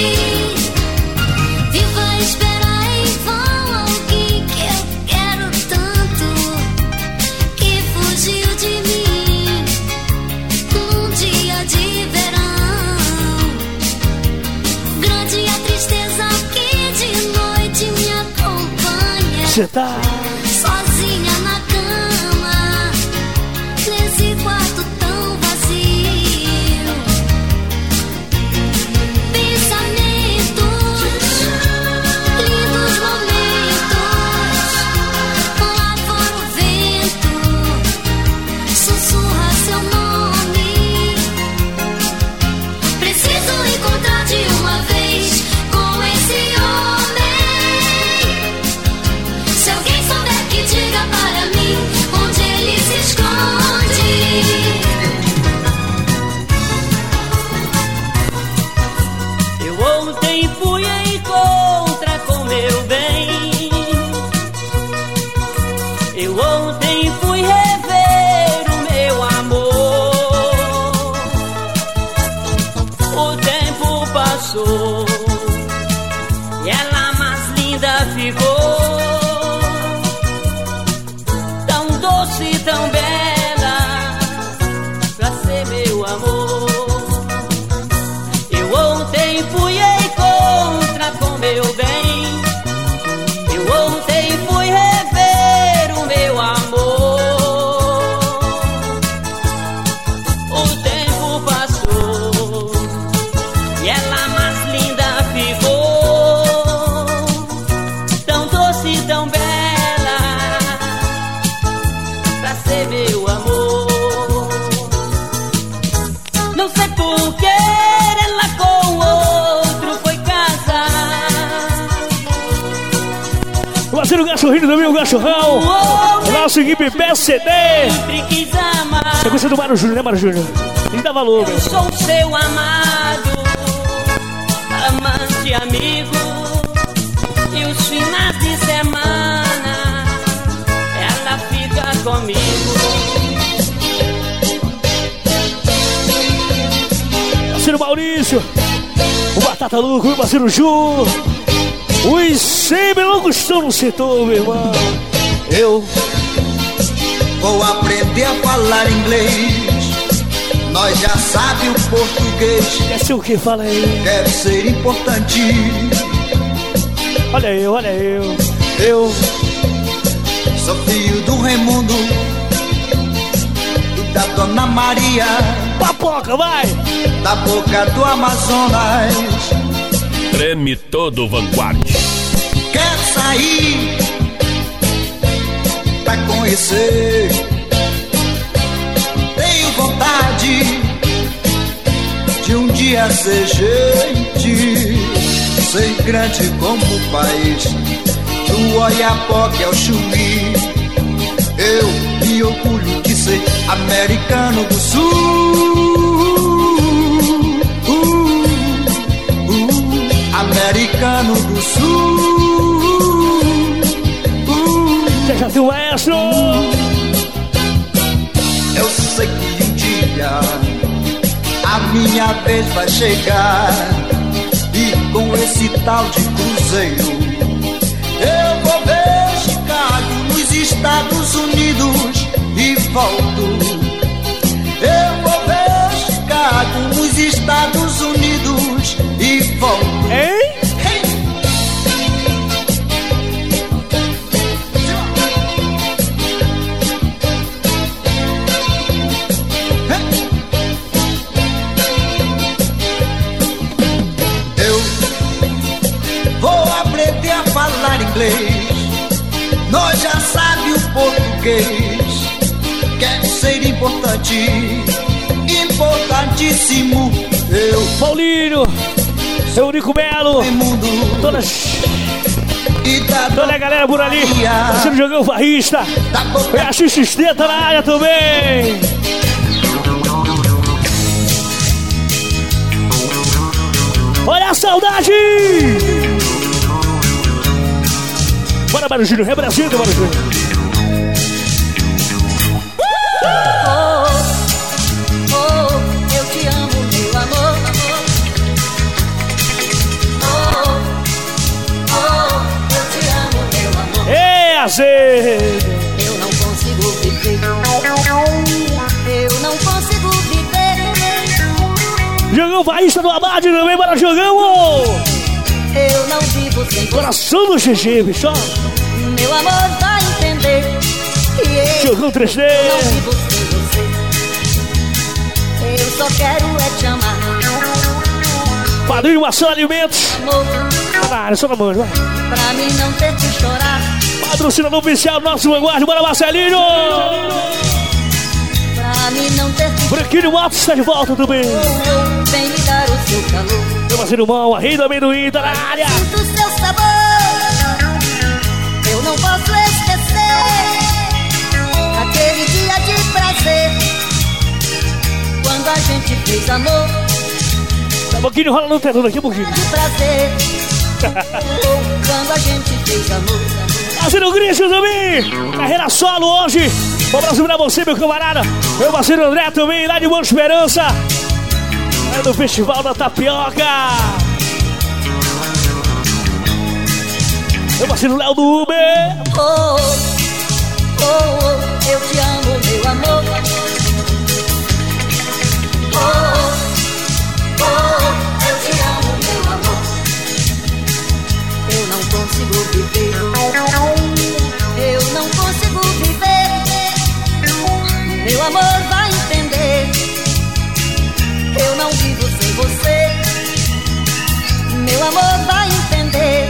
Viva esperar em vão alguém que eu quero tanto, que fugiu de mim num dia de verão. Grande a tristeza que de noite me acompanha. Você tá Sozinha na cama, nesse quarto tão vazio. Pensamentos, lindos momentos, lá fora o vento sussurra seu nome. Preciso encontrar de uma vez com esse homem. Se alguém souber que diga para mim onde ele se esconde. Eu ontem fui em contra com meu bem. Eu ontem fui rever o meu amor. O tempo passou e ela mais linda ficou, tão doce, tão bela, pra ser meu amor. Eu ontem fui em contra com meu bem. Eu ontem fui rever o meu amor. O tempo passou e ela mais linda ficou, tão doce, tão bela, pra ser meu amor. Não sei por que ela com outro foi casar. o parceiro Cachorrinho também, o Cachorrão. O nosso equipe P C D. Sempre quis amar. Sequência do Mário Júnior, né, Mário Júnior? Ele dá valor, Eu velho. sou seu amado, amante, amigo. E os finais de semana ela fica comigo. Parceiro Maurício, o Batata Louco, o parceiro Ju. Os sempre loucos estão no setor, meu irmão. Eu vou aprender a falar inglês. Nós já sabe o português. Quer ser o que? Fala aí. Quero ser importante. Olha eu, olha eu. Eu sou filho do Raimundo e da Dona Maria. Papoca, vai! Da boca do Amazonas. Treme todo Vanguard. Quer sair pra conhecer. Tenho vontade de um dia ser gente, ser grande como o país do Oiapoque ao Chuí. Eu me orgulho de ser americano do Sul. Americano do Sul. Você já viu maestro? Eu sei que um dia a minha vez vai chegar. E com esse tal de cruzeiro eu vou ver Chicago nos Estados Unidos e volto. Eu vou ver Chicago nos Estados Unidos e volto. Hein? Hey! Eu vou aprender a falar inglês. Nós já sabe o português. Quero ser importante, importantíssimo. Eu, Paulinho, Eurico Melo, todas, toda a galera por ali, parceiro Jogão Farrista, e a X X T tá na área também. Olha a saudade! Bora, Mário Júnior, representa, Mário Júnior. Eu não consigo viver. Eu não consigo viver. Jogão Faísta do Abade também, bora Jogão! Eu não vivo sem você. Coração do G G, bicho. Meu amor vai entender que eu Jogão três D. não vivo sem você. Eu só quero é te amar. Padrinho Ação Alimentos. Amor, ah, só na mão, vai. pra mim não ter que chorar. Patrocinador oficial do nosso Vanguard, bora Marcelinho! Pra mim não ter que Branquinho Matos está de volta também. Vem me dar o seu calor. Meu parceiro Mão, a rei do amendoim tá na área. Sinto o seu sabor. Eu não posso esquecer aquele dia de prazer, quando a gente fez amor. Tá um pouquinho rola no telão aqui, um pouquinho. De prazer. Quando a gente fez amor. Parceiro Grício também, carreira solo hoje. Um abraço pra você, meu camarada. Meu parceiro André também, lá de Boa Esperança. É do Festival da Tapioca. Meu parceiro Léo do Uber. Oh, oh, oh, eu te amo, meu amor. Oh, oh, eu te amo, meu amor. Eu não consigo viver. Eu não consigo viver. Meu amor vai entender. Eu não vivo sem você. Meu amor vai entender.